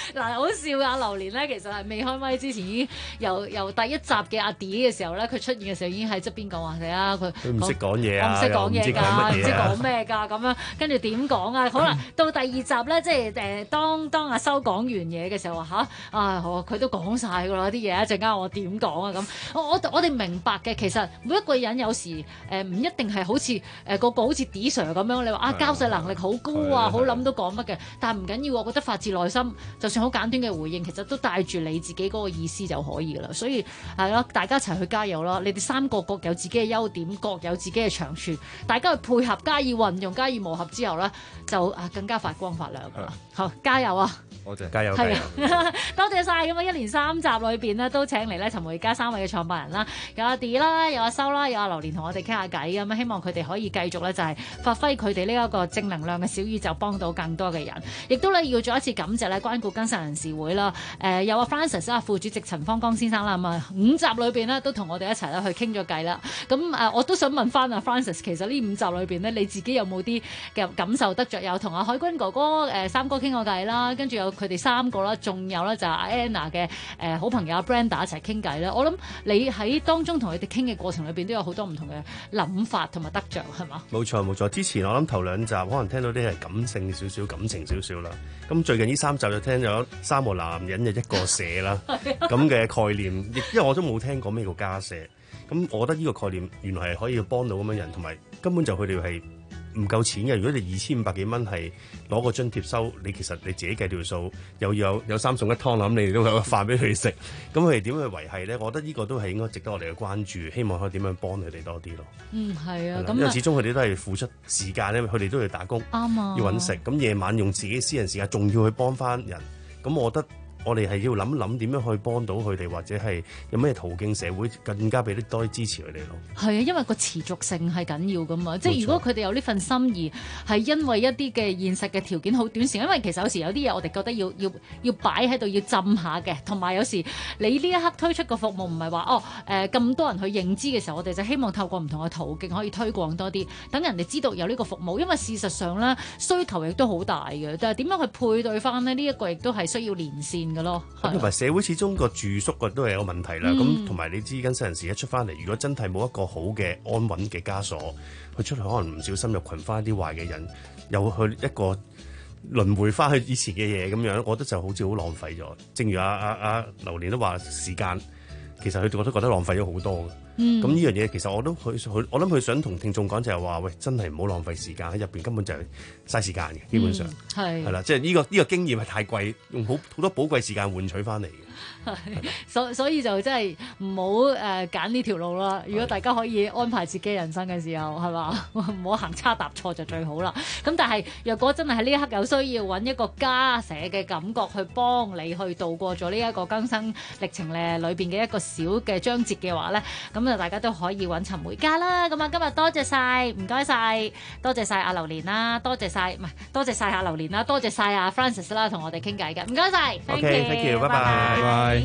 Speaker 7: 嗱，好笑啊！榴蓮咧，其實係未開麥之前已經由第一集嘅阿 D 嘅時候咧，佢出現嘅時候已經喺側邊講話你啊，佢
Speaker 16: 唔識講嘢啊，
Speaker 7: 我唔識講嘢㗎，唔知
Speaker 16: 講
Speaker 7: 講咩㗎咁樣，跟住點講啊？好啦，到第二集咧，即係當阿修講完嘢嘅時候話佢都講晒㗎啦啲嘢，一陣間我點講啊咁？我哋明白嘅，其實每一個人有時唔一定係好似個好似 D Sir 咁樣，你話交際能力好高啊，好諗到講乜嘅，但係唔緊要，我覺得發自內心，就算好簡短嘅回應，其實都帶住你自己嗰個意思就可以㗎啦。所以係咯，大家一齊去加油啦！你哋三個各有自己嘅優點，各有自己嘅長處，大家去配合，加以運用，加以磨合之後咧，就更加發光發亮㗎啦！好，加油啊！
Speaker 16: 多謝，加油！
Speaker 7: 係啊，多謝晒咁啊！一連3集裏邊呢，都請嚟咧尋回家3位嘅創辦人啦，有阿 D 啦，有阿修啦，有阿榴蓮同我哋傾下偈咁啊！希望佢哋可以繼續咧就係發揮佢哋呢一個正能量嘅小宇宙，幫到更多嘅人。亦都咧要再一次感謝咧關顧更生人士會啦，有阿 Francis 啊副主席陳方剛先生啦，咁啊5集裏邊呢，都同我哋一齊咧去傾咗偈啦。咁我都想問翻阿 Francis， 其實呢5集裏邊呢，你自己有冇啲嘅感受得着？有同阿海軍哥哥三哥傾過偈啦，跟住有佢哋3個啦，仲有咧就係阿 Anna 嘅好朋友阿 Brenda 一齊傾偈啦。我諗你喺當中同佢哋傾嘅過程裏邊都有好多唔同嘅諗法同埋得着，係嘛？冇
Speaker 16: 錯。之前我諗頭2集可能聽到啲係感性少少、感情少少啦。咁最近呢3集就聽咗3個男人就一個社啦，咁嘅概念，因為我都冇聽過咩叫家社。咁我覺得呢個概念原來係可以幫到咁樣人，同埋根本就佢哋係唔夠錢嘅。如果你2500幾蚊係攞個津貼收，你其實你自己計條數，又要有3餸1湯啦，咁你哋都有飯俾佢食。咁佢哋點去維繫咧？我覺得呢個都係應該值得我哋嘅關注，希望可以點樣幫佢哋多啲咯。
Speaker 7: 係啊，咁
Speaker 16: 因為始終佢哋都係付出時間咧，佢哋都要打工，
Speaker 7: 啱啊，
Speaker 16: 要揾食。咁夜晚用自己私人時間，仲要去幫翻人。咁我覺得我哋係要諗諗點樣去幫到佢哋，或者係有咩途徑社會更加俾啲多啲支持佢哋咯。係啊，
Speaker 7: 因為個持續性係緊要噶嘛，即係如果佢哋有呢份心意，係因為一啲嘅現實嘅條件好短時間，因為其實有時有啲嘢我哋覺得要擺喺度要浸下嘅，同埋有時你呢一刻推出個服務唔係話咁多人去認知嘅時候，我哋就希望透過唔同嘅途徑可以推廣多啲，等人哋知道有呢個服務，因為事實上咧需求亦都好大嘅，但係點樣去配對翻呢？呢一個亦都係需要連線嘅咯。
Speaker 16: 同埋社會始終個住宿都係有個問題啦。咁同埋你知更生人士一出翻嚟，如果真係冇一個好嘅安穩嘅家所，佢出去可能唔小心入群翻一啲壞嘅人，又去一個輪迴翻去以前嘅嘢咁樣，我覺得就好似好浪費咗。正如阿榴蓮都話時間，其實佢哋都覺得浪費咗好多嘅。咁呢樣嘢其實我諗佢想同聽眾講就係話，喂，真係唔好浪費時間喺入邊，根本就係嘥時間嘅，基本上係啦，即係呢個經驗係太貴，用好多寶貴時間換取翻嚟嘅。
Speaker 7: 所以就真係唔好揀呢條路啦。如果大家可以安排自己人生嘅時候，係嘛，唔好行差踏錯就最好啦。咁但係若果真係喺呢一刻有需要揾一個家社嘅感覺去幫你去度過咗呢一個更生歷程裏邊嘅一個小嘅章節嘅話咧，咁大家都可以揾尋回家啦。咁啊，今日多謝晒，唔該晒，多謝晒阿榴蓮啦，多謝晒阿榴蓮啦，多謝晒阿 Francis 啦，同我哋傾偈嘅，唔該晒。
Speaker 16: OK，thank you，拜拜。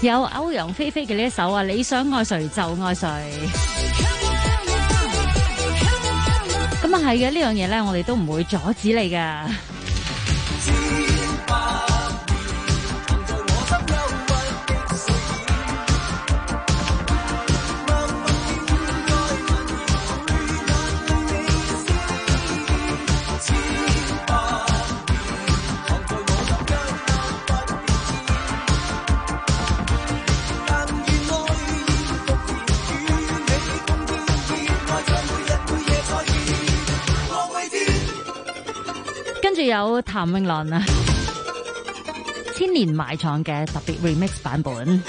Speaker 7: 有歐陽菲菲嘅呢一首啊，你想愛誰就愛誰。咁啊係嘅，呢樣嘢咧，我哋都唔會阻止你噶。跟住有譚詠麟啊，千年埋藏嘅特別 remix 版本。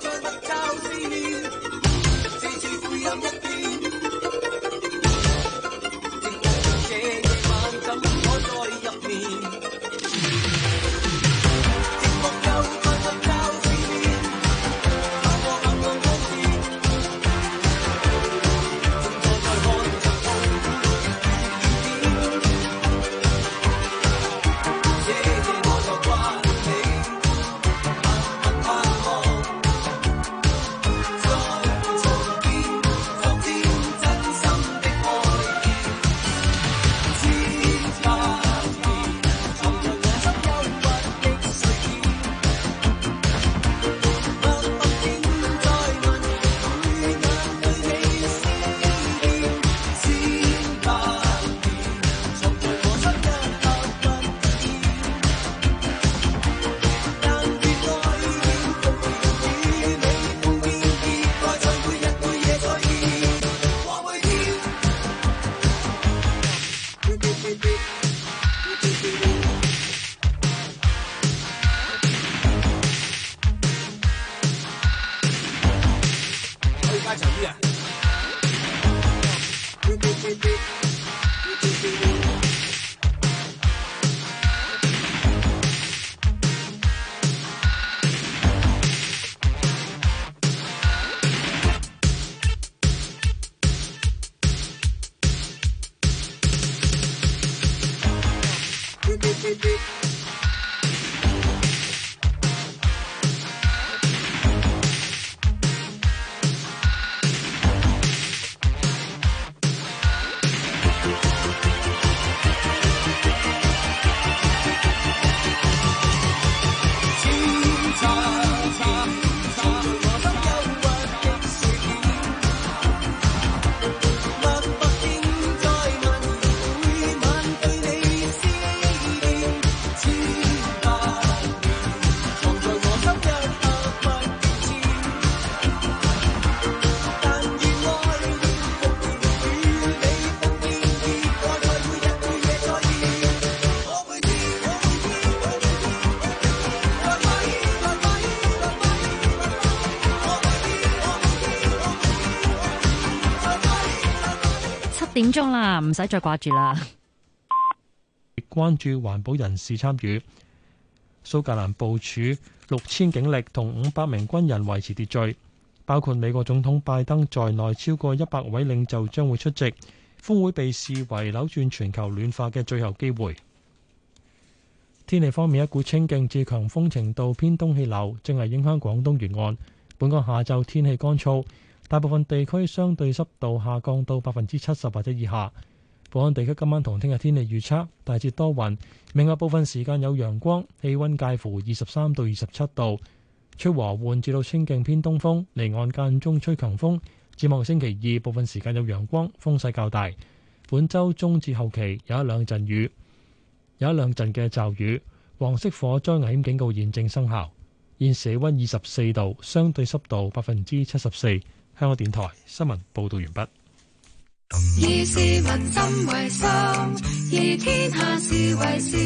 Speaker 7: 點鐘啦，唔使再掛住啦。
Speaker 1: 關注環保人士參與，蘇格蘭部署6000警力同500名軍人維持秩序，包括美國總統拜登在內超過100位領袖將會出席。峰會被視為扭轉全球暖化嘅最後機會。天氣方面，一股清勁至強風程度偏東氣流正係影響廣東沿岸。本港下晝天氣乾燥，大部分地區相對濕度下降到70%或者以下。本港地區今晚同聽日天氣預測大致多雲，明日部分時間有陽光，氣溫介乎23到27度，吹和緩至到清勁偏東風，離岸間中吹強風。展望星期二部分時間有陽光，風勢較大。本週中至後期有一兩陣嘅驟雨。黃色火災危險警告現正生效。現時氣溫24度，相對濕度74%。香港電台新聞報道完畢。
Speaker 4: 以市民心為心，以天下事為事。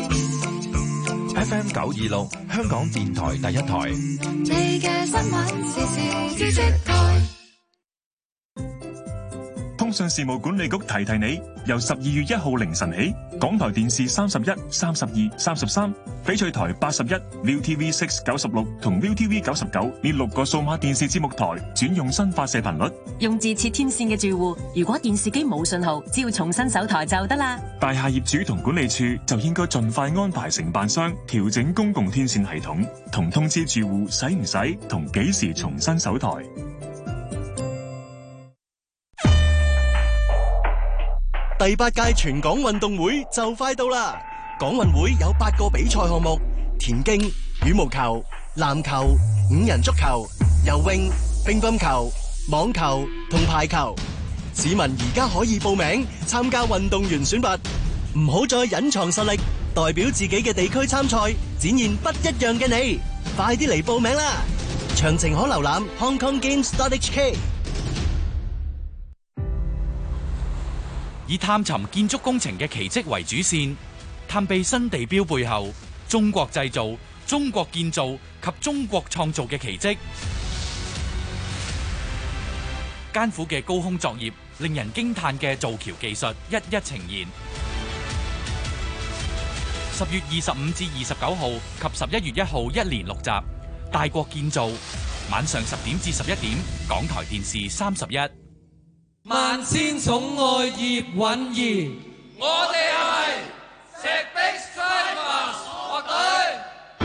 Speaker 5: FM 926，香港電台第一台。
Speaker 4: 你嘅新聞時事知識台。
Speaker 17: 通訊事務管理局提提你，由12月1號凌晨起，港台電視31、32、33、翡翠台81、ViuTV6 96同 ViuTV 99呢6個數碼電視節目台轉用新發射頻率。
Speaker 18: 用自設天線嘅住戶，如果電視機冇信號，只要重新搜台就得啦。
Speaker 17: 大廈業主同管理處就應該盡快安排承辦商調整公共天線系統，同通知住戶使唔使同幾時重新搜台。
Speaker 19: 第8屆全港運動會就快到啦！港運會有8個比賽項目：田徑、羽毛球、籃球、5人足球、游泳、乒乓球、網球同排球。市民而家可以報名參加運動員選拔，唔好再隱藏實力，代表自己嘅地區參賽，展現不一樣嘅你。快啲嚟報名啦！詳情可瀏覽 hongkonggames.hk。
Speaker 11: 以探尋建築工程嘅奇蹟為主線，探秘新地標背後中國製造、中國建造及中國創造嘅奇蹟。艱苦嘅高空作業，令人驚嘆嘅造橋技術，一一呈現。10月25至29號及11月1號一連6集，大國建造，晚上10點至11點，港台電視31。
Speaker 20: 萬千寵愛葉韻儀，我哋係石壁Strikers樂隊。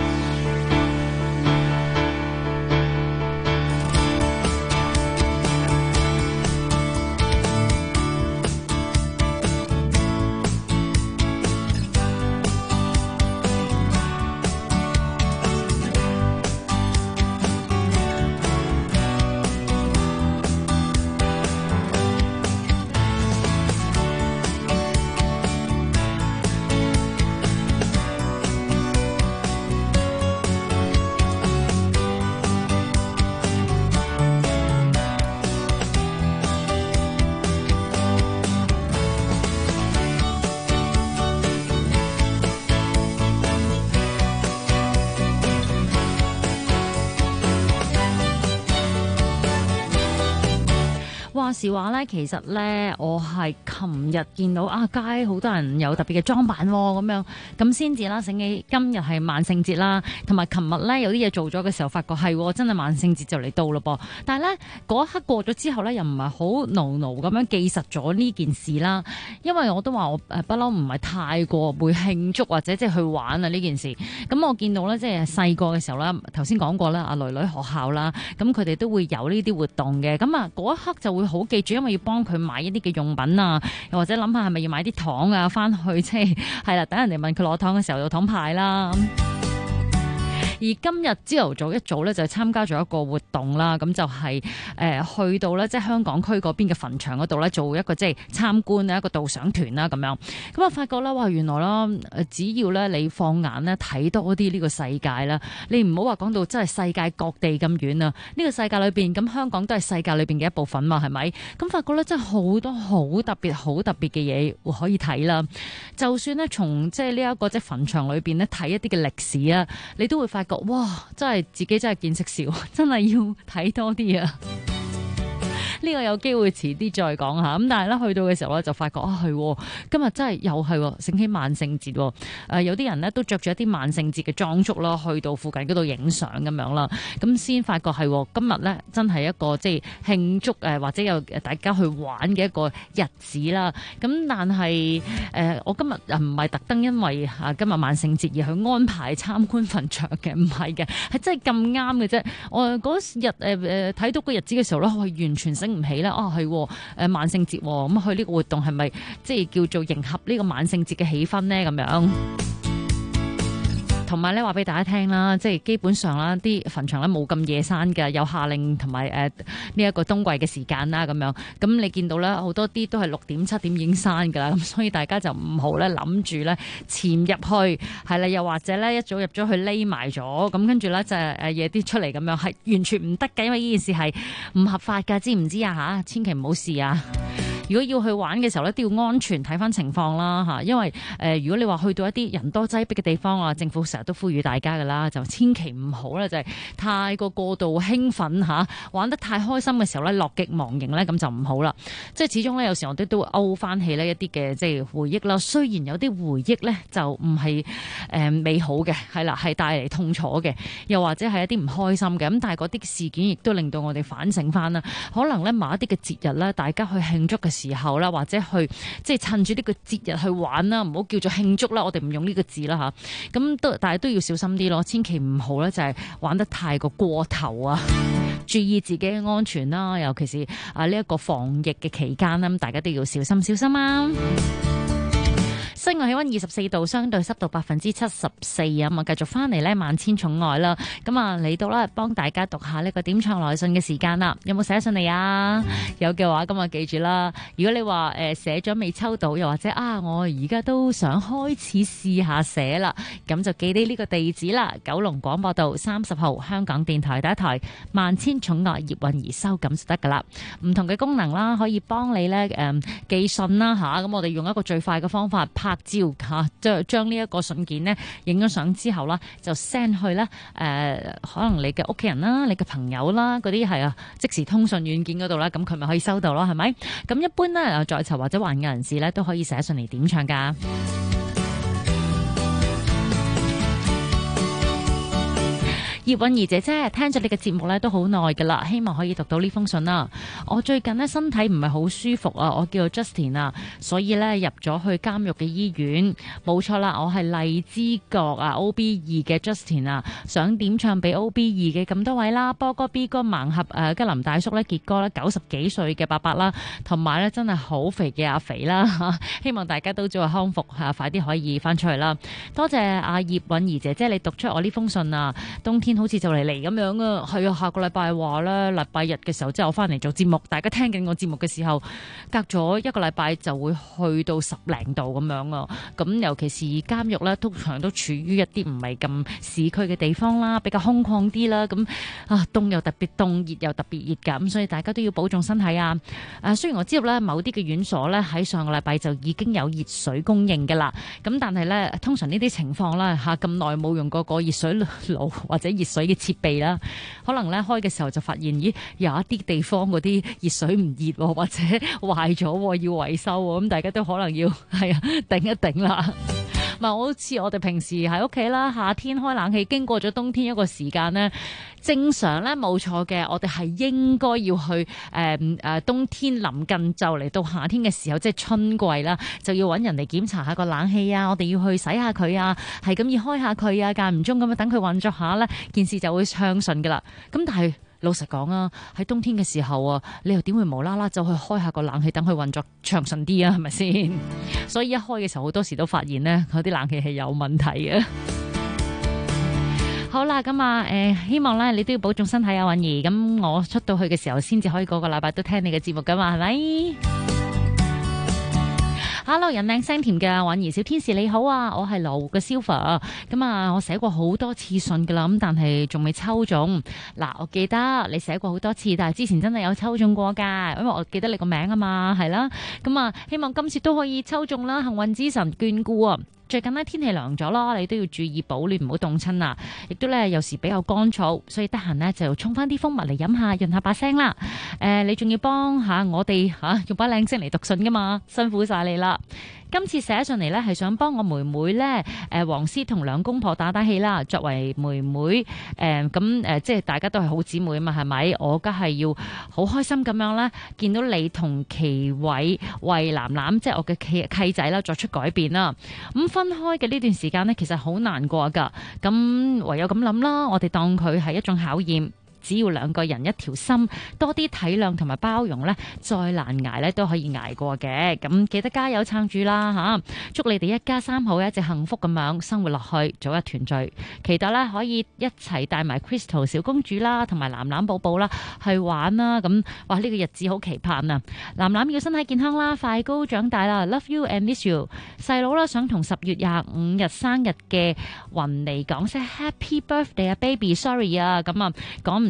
Speaker 7: 話時話咧，其實咧，我係琴日見到街好多人有特別嘅裝扮咁樣，咁先至啦，醒起今日係萬聖節啦，同埋琴日咧有啲嘢做咗嘅時候，發覺係真係萬聖節就嚟到咯噃。但係咧嗰一刻過咗之後咧，又唔係好牢牢咁樣記實咗呢件事啦。因為我都話我不嬲唔係太過會慶祝或者即係去玩啊呢件事。咁我見到咧，即係細個嘅時候啦，頭先講過啦，阿女女學校啦，咁佢哋都會有呢啲活動嘅。咁啊嗰一刻就會好記住，因為要幫佢買一啲嘅用品啊，又或者諗下係咪要買啲糖啊，翻去即係啦，等人哋問佢攞糖嘅時候有糖派啦。而今日朝頭早一早咧就參加咗一個活動啦，咁就係去到咧即係香港區嗰邊嘅墳場嗰度咧做一個即係參觀啊，一個導賞團啦咁樣。咁啊發覺啦，哇原來啦，只要咧你放眼咧睇多啲呢個世界啦，你唔好話講到真係世界各地咁遠啊，呢個世界裏邊咁香港都係世界裏邊嘅一部分嘛，係咪？咁發覺咧真係好多好特別嘅嘢可以睇啦。就算咧從即係呢一個即係墳場裏邊咧睇一啲嘅歷史啊，你都會發覺哇，真係自己真係見識少，真係要睇多啲啊！呢個有機會遲啲再講下，咁但係咧去到嘅時候咧就發覺係今日真係又係醒起萬聖節，有啲人咧都着住一啲萬聖節嘅裝束啦，去到附近嗰度影相咁樣啦，咁先發覺係今日咧真係一個即係慶祝或者有大家去玩嘅一個日子啦。咁但係我今日唔係特登因為今日萬聖節而去安排參觀墳場嘅，唔係嘅，係真係咁啱嘅啫。我嗰日睇到個日子嘅時候咧，我係完全醒唔起咧，係萬聖節咁去呢個活動係咪即係叫做迎合呢個萬聖節嘅氣氛呢？咁樣。同埋咧話俾大家聽啦，即係基本上啦，啲墳場咧冇咁夜閂嘅，有夏令同埋呢一個冬季嘅時間啦，咁樣。咁你見到咧好多啲都係6點7點已經閂㗎啦，咁所以大家就唔好咧諗住咧潛入去，係啦，又或者咧一早入咗去匿埋咗，咁跟住咧就夜啲出嚟咁樣，係完全唔得嘅，因為呢件事係唔合法㗎，知唔知啊嚇？千祈唔好試啊！ 如果要去玩嘅時候咧，都要安全睇翻情況啦嚇，因為如果你話去到一啲人多擠迫嘅地方啊，政府成日都呼籲大家噶啦，就千祈唔好啦，就係太過度興奮嚇，玩得太開心嘅時候咧，樂極忘形咧，咁就唔好啦。即係始終咧，有時我哋都會勾翻起呢一啲嘅即係回憶啦。雖然有啲回憶咧就唔係美好嘅，係啦，係帶嚟痛楚嘅，又或者係一啲唔開心嘅。咁但係嗰啲事件亦都令到我哋反省翻啦。可能咧某一啲嘅節日咧，大家去慶祝嘅時候啦，或者去即係趁住呢個節日去玩啦，唔好叫做慶祝啦，我哋唔用呢個字啦嚇。咁但係都要小心啲咯，千祈唔好咧就係玩得太過頭啊！注意自己嘅安全啦，尤其是呢一個防疫嘅期間啦，大家都要小心啊！室外氣溫24度，相對濕度74%啊！咁啊，繼續翻嚟咧，萬千寵愛啦！咁啊，嚟到啦，幫大家讀下呢個點唱來信嘅時間啦。有冇寫信嚟啊？有嘅話，咁啊記住啦。如果你話寫咗未抽到，又或者我而家都想開始試下寫啦，咁就記低呢個地址啦。九龍廣播道30號，香港電台第一台，萬千寵愛葉韻儀收咁就得噶啦。唔同嘅功能啦，可以幫你咧寄信啦吓。咁我哋用一個最快嘅方法拍照嚇，將呢一個信件呢影咗相之後啦，就 send 去咧可能你嘅屋企人啦、你嘅朋友啦嗰啲係即時通訊軟件嗰度啦，咁佢咪可以收到咯，係咪？咁一般呢，在囚或者患嘅人士咧都可以寫信嚟點唱㗎。葉韻儀姐姐聽咗你嘅節目咧都好耐噶啦，希望可以讀到呢封信啦。我最近呢身體唔係好舒服啊，我叫做 Justin 啊，所以咧入咗去監獄嘅醫院。冇錯啦，我係荔枝角OB2嘅 Justin 啊，想點唱俾 OB2嘅咁多位啦，波哥 B 哥盲盒吉林大叔咧傑哥啦，90幾歲嘅伯伯啦，同埋咧真係好肥嘅阿肥啦，希望大家都早日康復快啲可以翻出去啦。多謝阿葉韻儀姐姐你讀出我呢封信啊，冬天好似就嚟咁樣啊，係啊，下個禮拜話咧，禮拜日嘅時候即係我翻嚟做節目，大家聽緊我節目嘅時候，隔咗一個禮拜就會去到10零度咁樣啊。咁尤其是監獄咧，通常都處於一啲唔係咁市區嘅地方啦，比較空曠啲啦。咁凍又特別凍，熱又特別熱㗎，咁所以大家都要保重身體啊。雖然我知道咧，某啲嘅院所咧喺上個禮拜就已經有熱水供應㗎啦，咁但係咧，通常呢啲情況咧咁耐冇用過個熱水爐或者熱水嘅設備啦，可能咧開嘅時候就發現，咦，有一啲地方嗰啲熱水唔熱或者壞咗要維修，咁大家都可能要頂一頂啦。好似我哋平時喺屋企啦，夏天開冷氣，經過咗冬天一個時間呢，正常咧冇錯嘅，我哋係應該要去冬天臨近就嚟到夏天嘅時候，即係春季啦，就要揾人嚟檢查下個冷氣啊，我哋要去洗下佢啊，係咁要開下佢啊，間唔中咁樣等佢運作下呢，件事就會暢順噶啦。咁但係老實講啊，喺冬天嘅時候啊，你又點會無啦啦走去開下個冷氣等佢運作暢順啲啊？係咪先？所以一開嘅時候好多時都發現呢，嗰啲冷氣係有問題嘅。好啦，咁希望咧你都要保重身體啊，韻儀。咁我出到去嘅時候，先至可以個個禮拜都聽你嘅節目噶嘛，係咪？Hello， 人靚聲甜嘅韻儀小天使你好啊，我係羅湖嘅 Silver。咁我寫過好多次信噶啦，咁但係仲未抽中。嗱，我記得你寫過好多次，但係之前真係有抽中過噶，因為我記得你個名啊嘛，係啦。希望今次都可以抽中啦，幸運之神眷顧啊！最近呢天氣涼咗啦，你都要注意保暖，唔好凍親啊！亦都咧有時比較乾燥，所以得閒呢就沖翻啲蜂蜜嚟飲下，潤下把聲啦。你仲要幫下我哋用把靚聲嚟讀信噶嘛，辛苦晒你啦！今次寫上嚟呢係想幫我妹妹呢，黃絲同兩公婆打打氣啦。作為妹妹，即係大家都係好姊妹啊嘛，係咪？我梗係要好開心咁樣啦，見到你同祁偉為楠楠，即係我嘅契仔啦，作出改變啦。咁分開嘅呢段時間呢，其實好難過噶。咁唯有咁諗啦，我哋當佢係一種考驗。只要兩個人一條心，多啲體諒同埋包容呢，再難捱呢都可以捱過嘅。咁記得加油撐住啦嚇！祝你哋一家三口一直幸福咁樣生活落去，早日團聚。期待呢可以一齊帶埋 Crystal 小公主啦，同埋楠楠寶寶啦去玩啦。咁哇，呢個日子好期盼啊！楠楠要身體健康啦，快高長大啦 ，Love you and miss you。細佬啦，想同10月25日生日嘅雲妮講聲 Happy Birthday 啊，Baby，Sorry 啊，咁講唔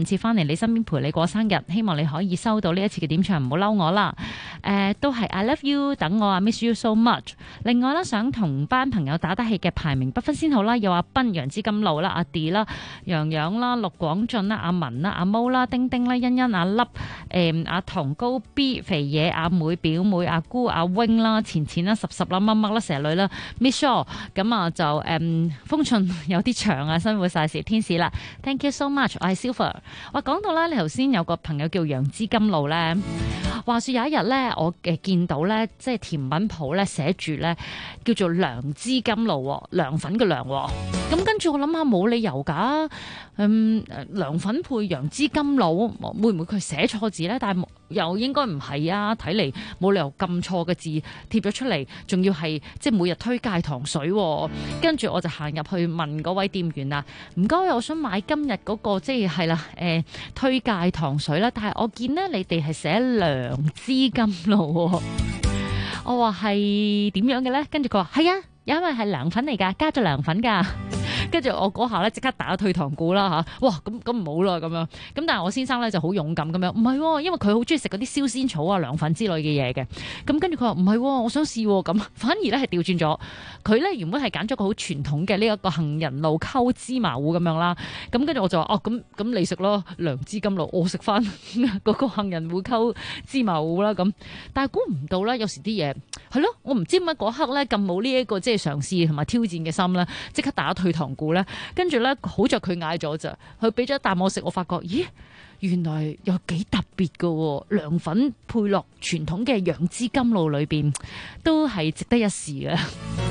Speaker 7: 唔切翻嚟你身邊陪你過生日，希望你可以收到呢一次嘅點唱，唔好嬲我啦。都係 I love you， 等我啊 miss you so much。另外啦，想同班朋友打得氣嘅排名不分先好啦，有阿斌、楊枝甘露啦、阿 D 啦、洋洋啦、陸廣俊啦、阿文啦、阿毛啦、丁丁啦、欣欣、阿粒、阿童、高 B、肥野、阿妹、表妹、阿姑、阿 wing 啦、錢錢啦、十啦、乜乜啦、蛇女啦、Miss Shaw， 咁啊就風信有啲長啊，辛苦晒小天使啦 ，Thank you so much， 我係 Silver。我講到啦，你頭先有個朋友叫楊枝甘露咧，話說有一日咧，我見到咧，即係甜品鋪咧寫住咧叫做良枝甘露，涼粉嘅涼，咁跟住我諗下冇理由㗎，涼粉配楊枝甘露，會唔會佢寫錯字咧？但係又應該唔係啊，睇嚟冇理由咁錯嘅字貼咗出嚟，仲要係即係每日推介糖水，跟住我就行入去問嗰位店員啊，唔該，我想買今日嗰個即係啦，推介糖水啦，但係我見咧你哋係寫良枝甘露，我話係點樣嘅咧？跟住佢話係啊，因為係涼粉嚟㗎，加咗涼粉㗎。跟住我嗰下咧即刻打咗退堂鼓啦嚇，哇咁唔好啦咁樣，咁但係我先生咧就好勇敢咁樣，唔係喎，因為佢好中意食嗰啲燒仙草啊、涼粉之類嘅嘢嘅，咁跟住佢話唔係喎，我想試喎，咁反而咧係調轉咗，佢咧原本係揀咗個好傳統嘅呢一個杏仁露溝芝麻糊咁樣啦，咁跟住我就話哦咁你食咯良枝甘露，我食翻嗰個杏仁糊溝芝麻糊啦咁，但係估唔到咧，有時啲嘢係咯，我唔知點解嗰刻咧咁冇呢一個即係嘗試同埋挑戰嘅心咧，即刻打咗退堂鼓咧，跟住咧好在佢嗌咗咋，佢俾咗一啖我食，我發覺咦原來有幾特別㗎喎，涼粉配落傳統嘅楊枝甘露裏邊，都係值得一試嘅。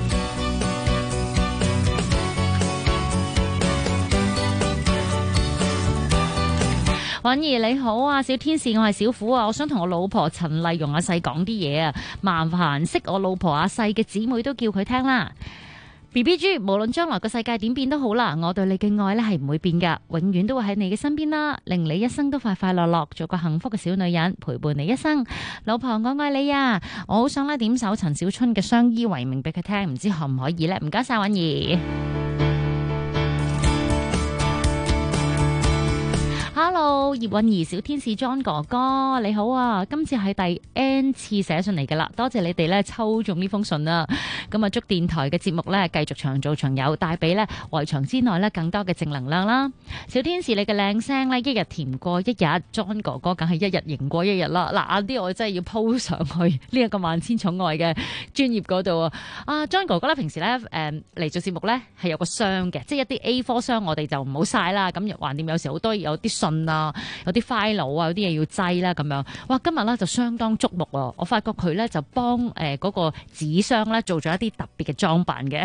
Speaker 7: 婉兒你好啊，小天使，我係小虎啊，我想同我老婆陳麗蓉阿細講啲嘢啊，麻煩識我老婆阿細嘅姊妹都叫佢聽啦。BB 豬，無論將來個世界點變都好啦，我對你嘅愛咧係唔會變噶，永遠都會喺你嘅身邊啦，令你一生都快快樂樂，做個幸福嘅小女人，陪伴你一生。老婆，我愛你啊！我好想咧點首陳小春嘅《相依為命》俾佢聽，唔知可唔可以呢？唔該晒，婉兒。Hello， 葉韻儀小天使 John 哥哥你好啊，今次係第 N 次寫信嚟噶啦，多謝你哋咧抽中呢封信啦，咁啊祝電台嘅節目咧繼續長做長有，帶俾咧圍牆之內咧更多嘅正能量啦。小天使你嘅靚聲咧一日甜過一日 ，John 哥哥梗係一日贏過一日啦。嗱，啱啲我真係要 po 上去呢一個萬千寵愛嘅專頁嗰度啊。啊 John 哥哥咧平時咧嚟做節目咧係有個箱嘅，即係一啲 A4 箱我哋就唔好晒啦，咁橫掂有時好多有啲信啊，有啲 file 啊，有啲嘢要擠啦咁樣。哇，今日咧就相當矚目啊！我發覺佢咧就幫嗰個紙箱咧做咗一啲特別嘅裝扮嘅，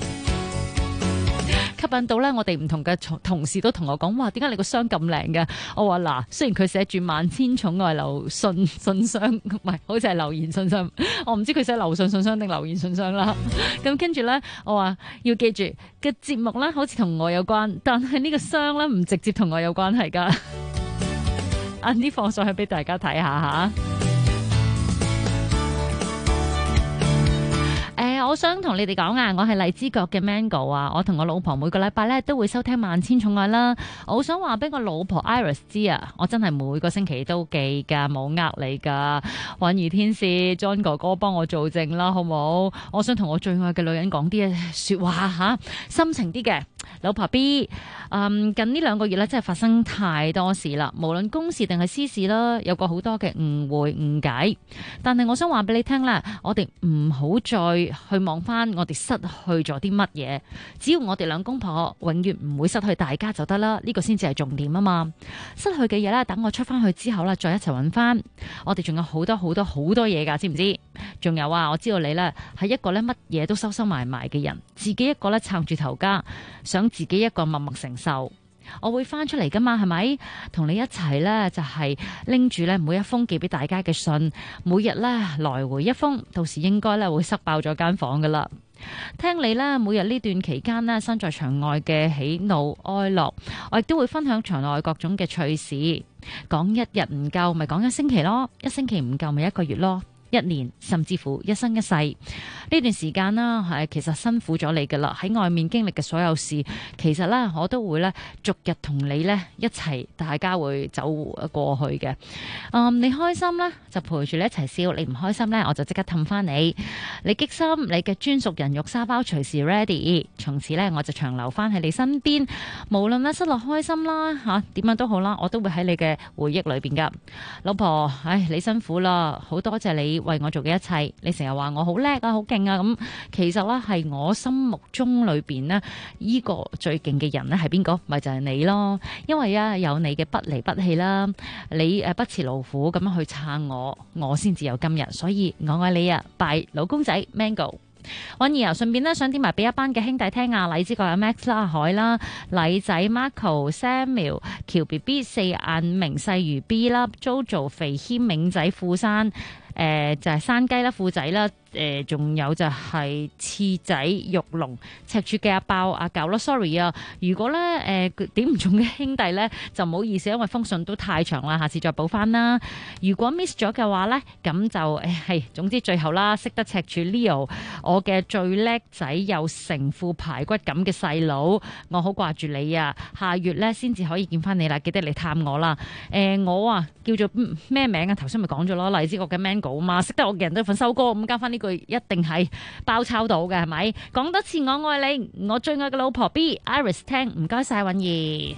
Speaker 7: 吸引到咧我哋唔同嘅同事都同我講：哇，點解你個箱咁靚嘅？我話嗱，雖然佢寫住萬千寵愛留信箱，唔係，好似係留言信箱，我唔知佢寫留信信箱定留言信箱啦。咁跟住咧，我話要記住嘅節目咧，好似同我有關，但係呢個箱咧唔直接同我有關係噶。晏啲放上去俾大家睇下吓。我想同你哋講啊，我係荔枝角嘅 Mango 啊，我同我老婆每個禮拜咧都會收聽萬千寵愛啦。我好想話俾我老婆 Iris 知啊，我真係每個星期都記噶，冇呃你噶。婉兒天使 John 哥哥幫我做證啦，好冇？我想同我最愛嘅女人講啲說話吓，心情啲嘅。老婆 B，近呢2個月咧，真係發生太多事啦，無論公事定係私事啦，有過好多嘅誤會誤解。但係我想話俾你聽啦，我哋唔好再去望翻我哋失去咗啲乜嘢，只要我哋兩公婆永遠唔會失去大家就得啦，呢個先至係重點啊嘛。失去嘅嘢咧，等我出翻去之後啦，再一齊揾翻。我哋仲有好多好多好多嘢噶，知唔知？仲有啊，我知道你咧係一個咧乜嘢都收收埋埋嘅人，自己一個咧撐住頭家，想自己一個默默承受。我會翻出嚟噶嘛，係咪？同你一齊咧就係拎住咧每一封寄俾大家嘅信，每日咧來回一封，到時應該咧會塞爆咗間房噶啦。聽你咧每日呢段期間咧身在場外嘅喜怒哀樂，我亦都會分享場內各種嘅趣事。講一日唔夠咪講1星期咯，1星期唔夠咪1個月咯。 1年，甚至乎一生一世。呢段時間啦，其實辛苦咗你噶啦，喺外面經歷嘅所有事，其實咧我都會咧逐日同你咧一齊，大家會走過去嘅。你開心咧就陪住你一齊笑，你唔開心咧我就即刻氹翻你。你激心，你嘅專屬人肉沙包隨時 ready。從此咧我就長留翻喺你身邊，無論咧失落開心啦吓，點樣都好啦，我都會喺你嘅回憶裏邊噶。老婆，你辛苦啦，好多謝你為我做嘅一切。你成日話我好叻啊，好勁啊，咁其實咧係我心目中裏邊呢，呢個最勁嘅人咧係邊個？咪就係你咯。因為啊有你嘅不離不棄啦，你不辭勞苦咁樣去撐我，我先至有今日。所以我愛你啊，拜老公仔 Mango。尹兒啊，順便咧想點埋俾一班嘅兄弟聽啊，荔枝角有 Max 啦、海啦、禮仔、Marco、Samuel、喬 BB、四眼明、細如 B 啦、Jojo、肥謙、明仔、富山，就係山雞啦、富仔啦。仲有就係翅仔、玉龍、赤柱嘅阿爆、阿狗咯 ，sorry 啊！如果咧點唔中嘅兄弟咧，就唔好意思，因為封信都太長啦，下次再補翻啦。如果 miss 咗嘅話咧，咁就係總之最後啦，識得赤柱 Leo， 我嘅最叻仔有成副排骨咁嘅細佬，我好掛住你啊！下月咧先至可以見翻你啦，記得嚟探我啦。我啊叫做咩名啊？頭先咪講咗咯，荔枝角嘅 Mango 啊嘛，識得我嘅人都有份收歌，咁加翻呢句一定係包抄到嘅，係咪？講多次我愛你，我最愛嘅老婆 B Iris 聽，唔該晒允兒。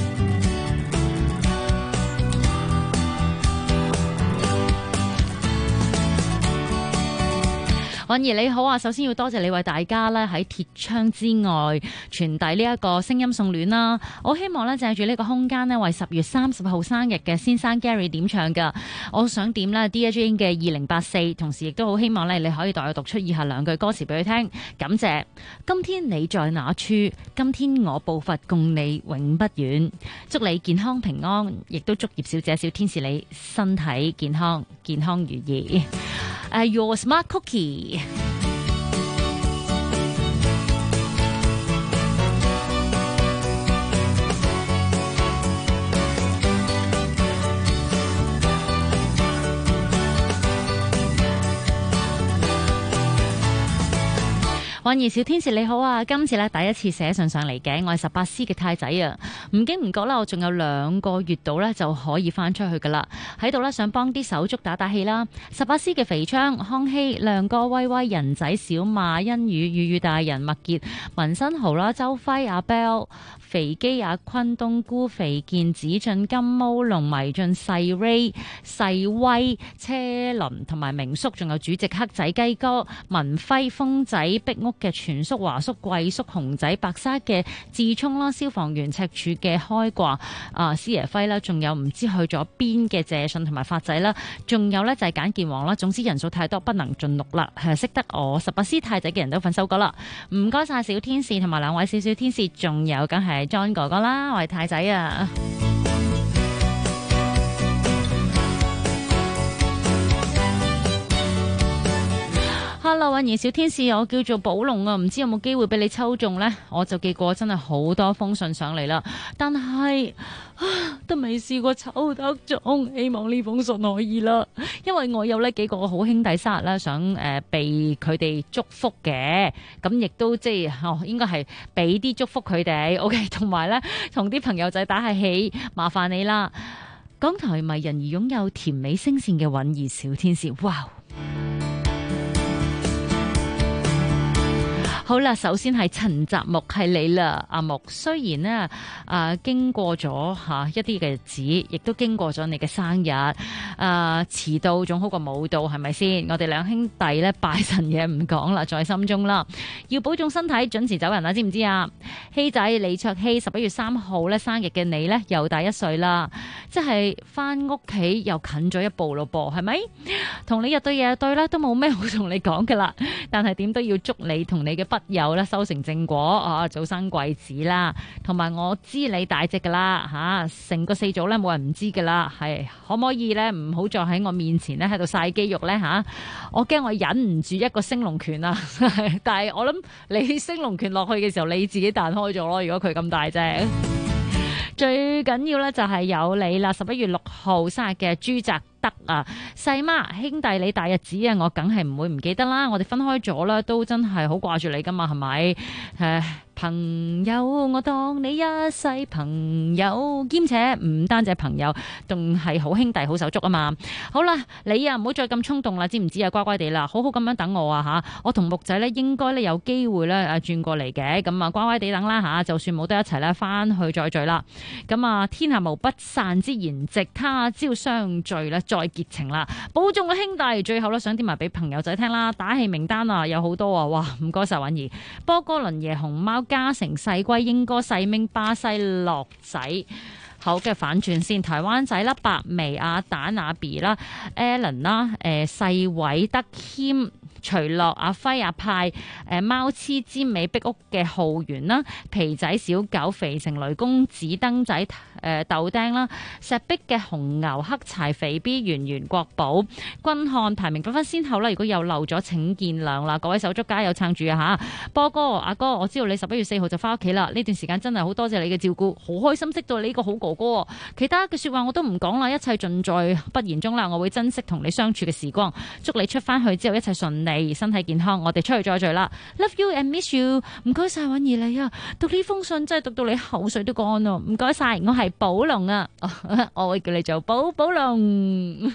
Speaker 7: 允兒你好啊，首先要多謝你為大家咧喺鐵窗之外傳遞呢一個聲音送暖啦。我希望咧借住呢個空間咧為10月30號生日嘅先生 Gary 點唱噶。我想點咧 Dear Jane 嘅2084，同時亦都好希望咧你可以代我讀出以下2句歌詞俾佢聽。感謝今天你在哪處，今天我步伐共你永不遠。祝你健康平安，亦都祝葉小姐小天使你身體健康，健康如意。Your Smart Cookie。允兒小天使你好啊，今次咧第一次寫信上嚟嘅，我係18C嘅太仔啊，唔經唔覺啦，我仲有2個月度咧就可以翻出去噶啦，喺度咧想幫啲手足打打氣啦。18C嘅肥昌、康熙、亮哥、威威、人仔、小馬、欣宇、宇宇大人、麥傑、文新豪啦、周輝、阿 Bell、肥基、阿坤、冬菇、肥健、子俊、金毛、龍迷俊、細 Ray、細威、車林同埋明叔，仲有主席黑仔、雞哥、文輝、風仔、壁屋嘅全叔、華叔、貴叔、熊仔、白沙嘅智聰啦、消防員赤柱嘅開掛師爺輝啦，仲有唔知去咗邊嘅謝信同埋發仔啦，仲有呢就係簡健王啦。總之人數太多不能盡錄啦，識得我18C太仔嘅人都份收過啦。唔該晒小天使同埋2位小天使，仲有梗係 John 哥哥啦，我係太仔啊。Hello， 允兒小天使，我叫做寶龍啊，唔知有冇機會俾你抽中呢？我就寄過真係好多封信上嚟啦，但係都未試過抽得中，希望呢封信可以啦。因為我有呢幾個好兄弟生日啦，想被佢哋祝福嘅，咁亦都即係應該係俾啲祝福佢哋。OK， 同埋呢，同啲朋友仔打下氣，麻煩你啦。港台迷人而擁有甜美聲線嘅允兒小天使，哇！好啦，首先係陳澤木係你啦，阿木。雖然呢經過咗一啲嘅日子，亦都經過咗你嘅生日，遲到總好過冇到，係咪先？我哋2兄弟咧拜神嘢唔講啦，在心中啦，要保重身體，準時走人啦，知唔知啊？希仔李卓希11月3號咧生日嘅你咧又大1歲啦，即係翻屋企又近咗一步咯噃，係咪？同你日對夜對咧都冇咩好同你講噶啦，但係點都要祝你同你嘅筆友咧收成正果，早生貴子啦。同埋我知你大隻噶啦，成個4組咧冇人唔知噶啦，係可唔可以咧唔好再喺我面前咧喺度晒肌肉咧吓？我驚我忍唔住一個升龍拳啊！但係我諗你升龍拳落去嘅時候，你自己彈開咗咯。如果佢咁大隻。 最緊要咧就係有你啦，11月6號生日嘅朱澤德啊，細媽兄弟你大日子啊，我梗係唔會唔記得啦。我哋分開咗啦，都真係好掛住你噶嘛，係咪？朋友，我當你一世朋友，兼且唔單止係朋友，仲係好兄弟好手足啊嘛。好啦，你啊唔好再咁衝動啦，知唔知啊？乖乖地啦，好好咁樣等我啊吓，我同木仔咧應該咧有機會咧轉過嚟嘅，咁啊乖乖地等啦吓，就算冇得一齊咧，翻去再聚啦。咁啊天下無不散之筵席，他朝相聚咧再結情啦，保重啊兄弟。最後咧想點埋俾朋友仔聽啦，打氣名單啊有好多啊，哇唔該晒允兒、波哥倫爺、熊貓、嘉誠、細龜、英哥、細明、巴西、樂仔。好嘅，反轉先，台灣仔啦、白眉、阿蛋、阿 B 啦、Alan 啦、細偉、德謙、徐樂、阿輝、阿派、貓黐尖尾壁屋嘅浩源啦、皮仔、小狗、肥城、雷公子、燈仔、豆丁啦、石壁嘅紅牛、黑柴、肥 B、圓圓、國寶、君漢，排名不分先後啦。如果有漏咗請見諒啦，各位手足加油撐住啊嚇！波哥阿哥，我知道你11月4號就翻屋企啦，呢段時間真係好多謝你嘅照顧，好開心識到你呢個好哥哥。其他嘅説話我都唔講啦，一切盡在不言中啦。我會珍惜同你相處嘅時光，祝你出翻去之後一切順利，身體健康。我哋出去再聚啦 ，Love you and miss you。唔該晒允兒你啊，讀呢封信真係讀到你口水都乾咯。唔該晒，我係寶龍啊，我會叫你做寶龍。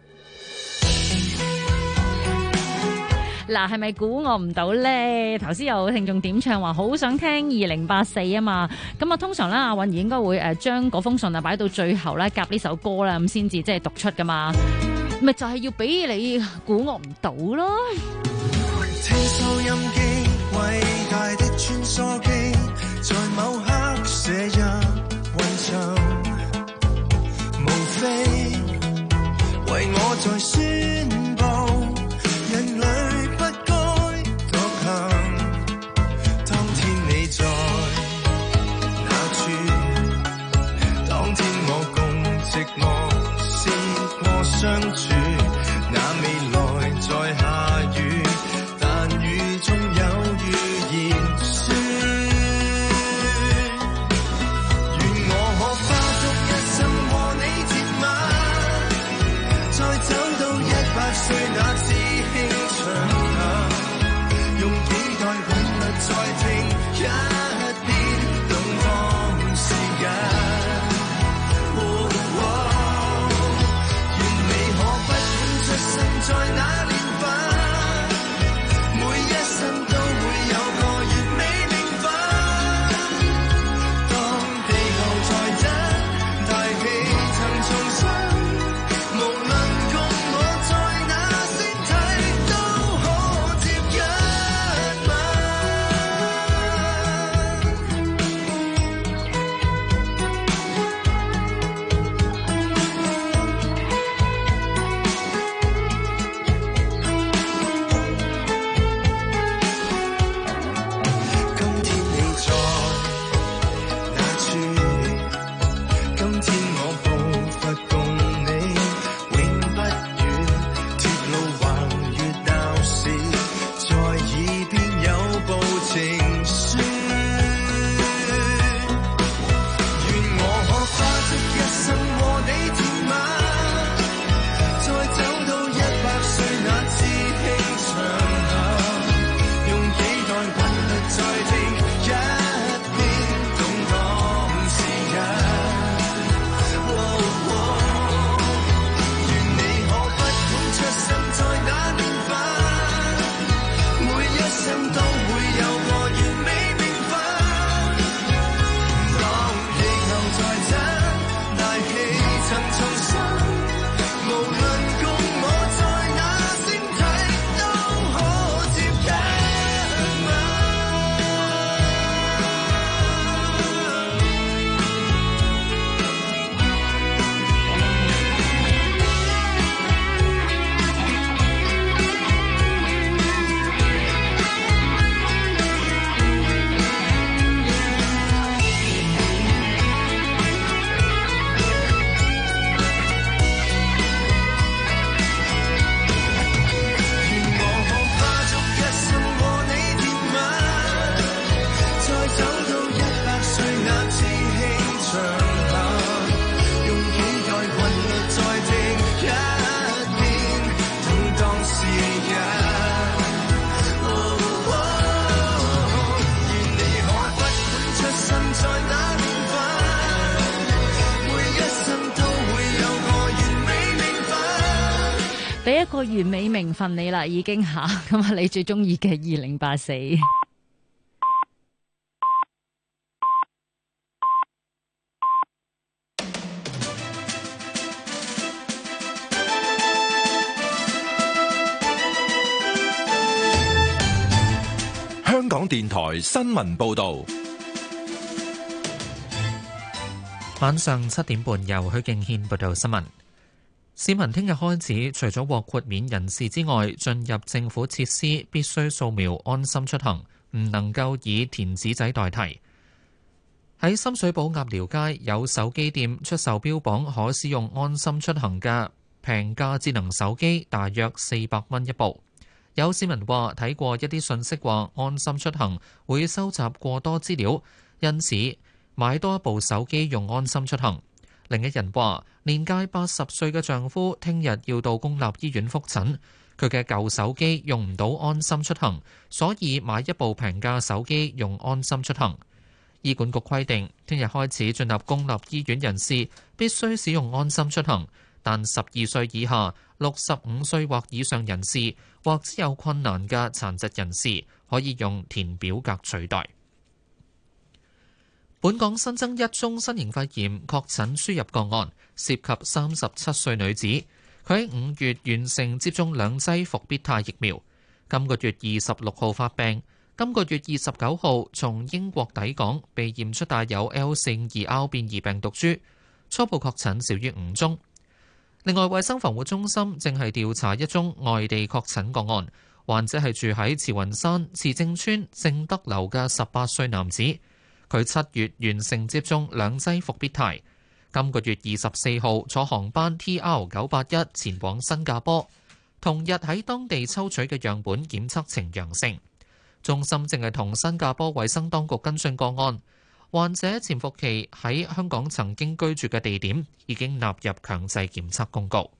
Speaker 7: 嗱，係咪估我唔到咧？頭先有聽眾點唱話好想聽2084啊嘛，咁啊通常咧阿允兒應該會將嗰封信啊擺到最後咧夾呢首歌啦，咁先至即係讀出噶嘛，咪就係要俾你估我唔到咯。
Speaker 4: 聽收音機，偉大的穿梭機，在某刻寫入雲層，無非為我在宣佈人類不該獨行。當天你在哪處？當天我共寂寞試過相處，那未來在下雨，但雨中有
Speaker 7: 個完美名分你啦，已經吓咁啊！你最中意嘅2084。
Speaker 5: 香港電台新聞報道。
Speaker 21: 晚上7點半，由許敬軒報道新聞。市民聽日開始，除咗獲豁免人士之外，進入政府設施必須掃描安心出行，唔能夠以填紙仔代替。喺深水埗鴨寮街有手機店出售標榜可使用安心出行嘅平價智能手機，大約400蚊一部。有市民話睇過一啲信息話安心出行會收集過多資料，因此買多一部手機用安心出行。另一人話年屆80歲嘅丈夫聽日要到公立醫院覆診，佢嘅舊手機用唔到安心出行，所以買一部平價手機用安心出行。醫管局規定，聽日開始進入公立醫院人士必須使用安心出行，但12歲以下、65歲或以上人士或者有困難嘅殘疾人士可以用填表格取代。本港新增一宗新型肺炎確診輸入個案，涉及37歲女子，佢喺5月完成接種2劑復必泰疫苗，今個月26號發病，今個月29號從英國抵港，被驗出帶有 L452R 變異病毒株，初步確診少於5宗。另外，衛生防護中心正係調查一宗外地確診個案，患者係住喺慈雲山慈正邨正德樓嘅18歲男子。佢7月完成接種2劑復必泰，今個月24號坐航班 TR981 前往新加坡，同日喺當地抽取嘅樣本檢測呈陽性。中心正係同新加坡衛生當局跟進個案，患者潛伏期喺香港曾經居住嘅地點已經納入強制檢測公告。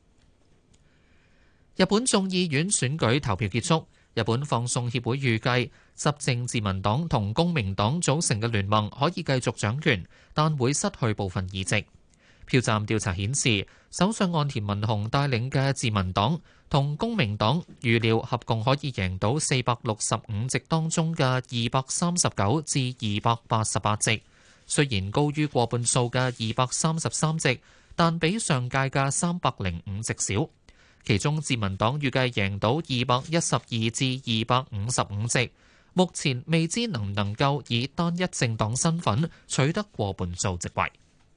Speaker 21: 日本眾議院選舉投票結束，日本放送協會預計執政自民黨同公明黨組成嘅聯盟可以繼續掌權，但會失去部分議席。票站調查顯示，首相岸田文雄帶領嘅自民黨同公明黨預料合共可以贏到465席當中嘅239至288席，雖然高於過半數嘅233席，但比上屆嘅305席少。其中自民黨預計贏到212至255席，目前未知能唔能夠以單一政黨身份取得過半數席位。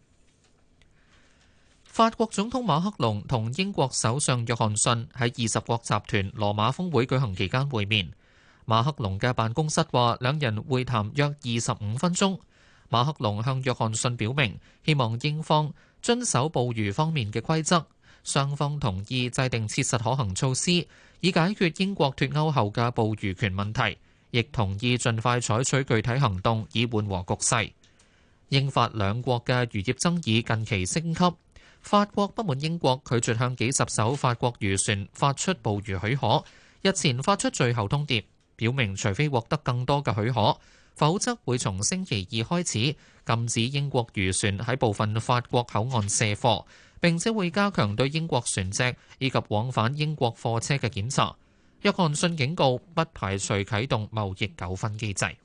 Speaker 21: 法國總統馬克龍同英國首相約翰遜喺20國集團羅馬峰會舉行期間會面。馬克龍嘅辦公室話，兩人會談約25分鐘。馬克龍向約翰遜表明，希望英方遵守捕魚方面嘅規則。雙方同意制定切實可行措施，以解決英國脫歐後嘅捕魚權問題，亦同意盡快採取具體行動，以緩和局勢。英法兩國嘅漁業爭議近期升級，法國不滿英國拒絕向幾十艘法國漁船發出捕魚許可，日前發出最後通牒，表明除非獲得更多嘅許可，否則會從星期2開始禁止英國漁船喺部分法國口岸卸貨，並且會加強對英國船隻以及往返英國貨車嘅檢查。約翰遜警告，不排除啟動貿易糾紛機制。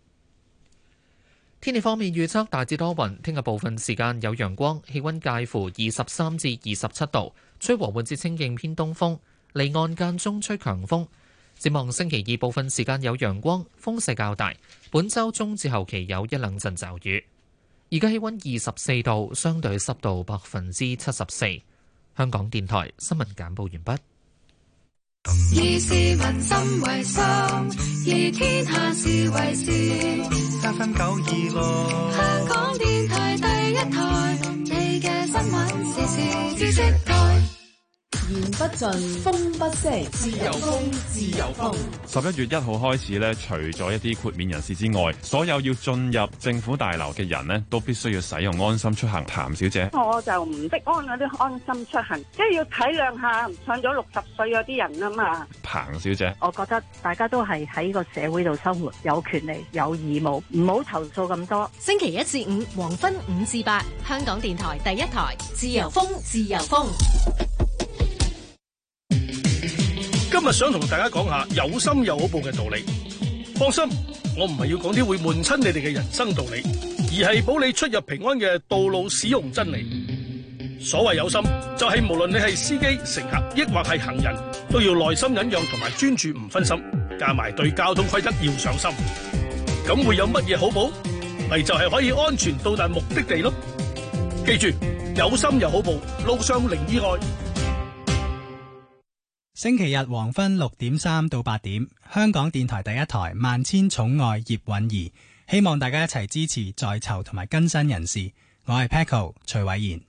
Speaker 21: 天氣方面預測大致多雲，聽日部分時間有陽光，氣溫介乎23至27度，吹和緩至清勁偏東風，離岸間中吹強風。展望星期2部分時間有陽光，風勢較大。本週中至後期有1-2陣驟雨。而家氣溫24度，相對濕度74%。香港電台新聞簡報完畢。
Speaker 4: 以市民心為心，以天下事為事。7分926，香港電台第一台，你嘅新聞時事知識台。
Speaker 22: 言不盡，風不息，自由風，自由風。
Speaker 23: 11月1號開始咧，除咗一啲豁免人士之外，所有要進入政府大樓嘅人呢，都必須要使用安心出行。譚小姐，
Speaker 24: 我就唔識安嗰啲安心出行，即係要體諒下上咗60歲嗰啲人啊嘛。
Speaker 23: 彭小姐，
Speaker 24: 我覺得大家都係喺個社會度生活，有權利有義務，唔好投訴咁多。
Speaker 2: 星期1至5黃昏5至8，香港電台第一台，自由風，自由風。
Speaker 3: 今日想同大家講下有心有好報嘅道理。放心，我唔係要講啲會悶親你哋嘅人生道理，而係保你出入平安嘅道路使用真理。所謂有心，就係無論你係司機、乘客，抑或係行人，都要耐心忍讓同埋專注唔分心，加埋對交通規則要上心。咁會有乜嘢好報？咪就係可以安全到達目的地咯。記住，有心有好報，路上零意外。
Speaker 6: 星期日黃昏6:3到8點，香港電台第一台萬千寵愛葉韻儀，希望大家一齊支持在囚同埋更新人士。我係 Paco 徐偉賢。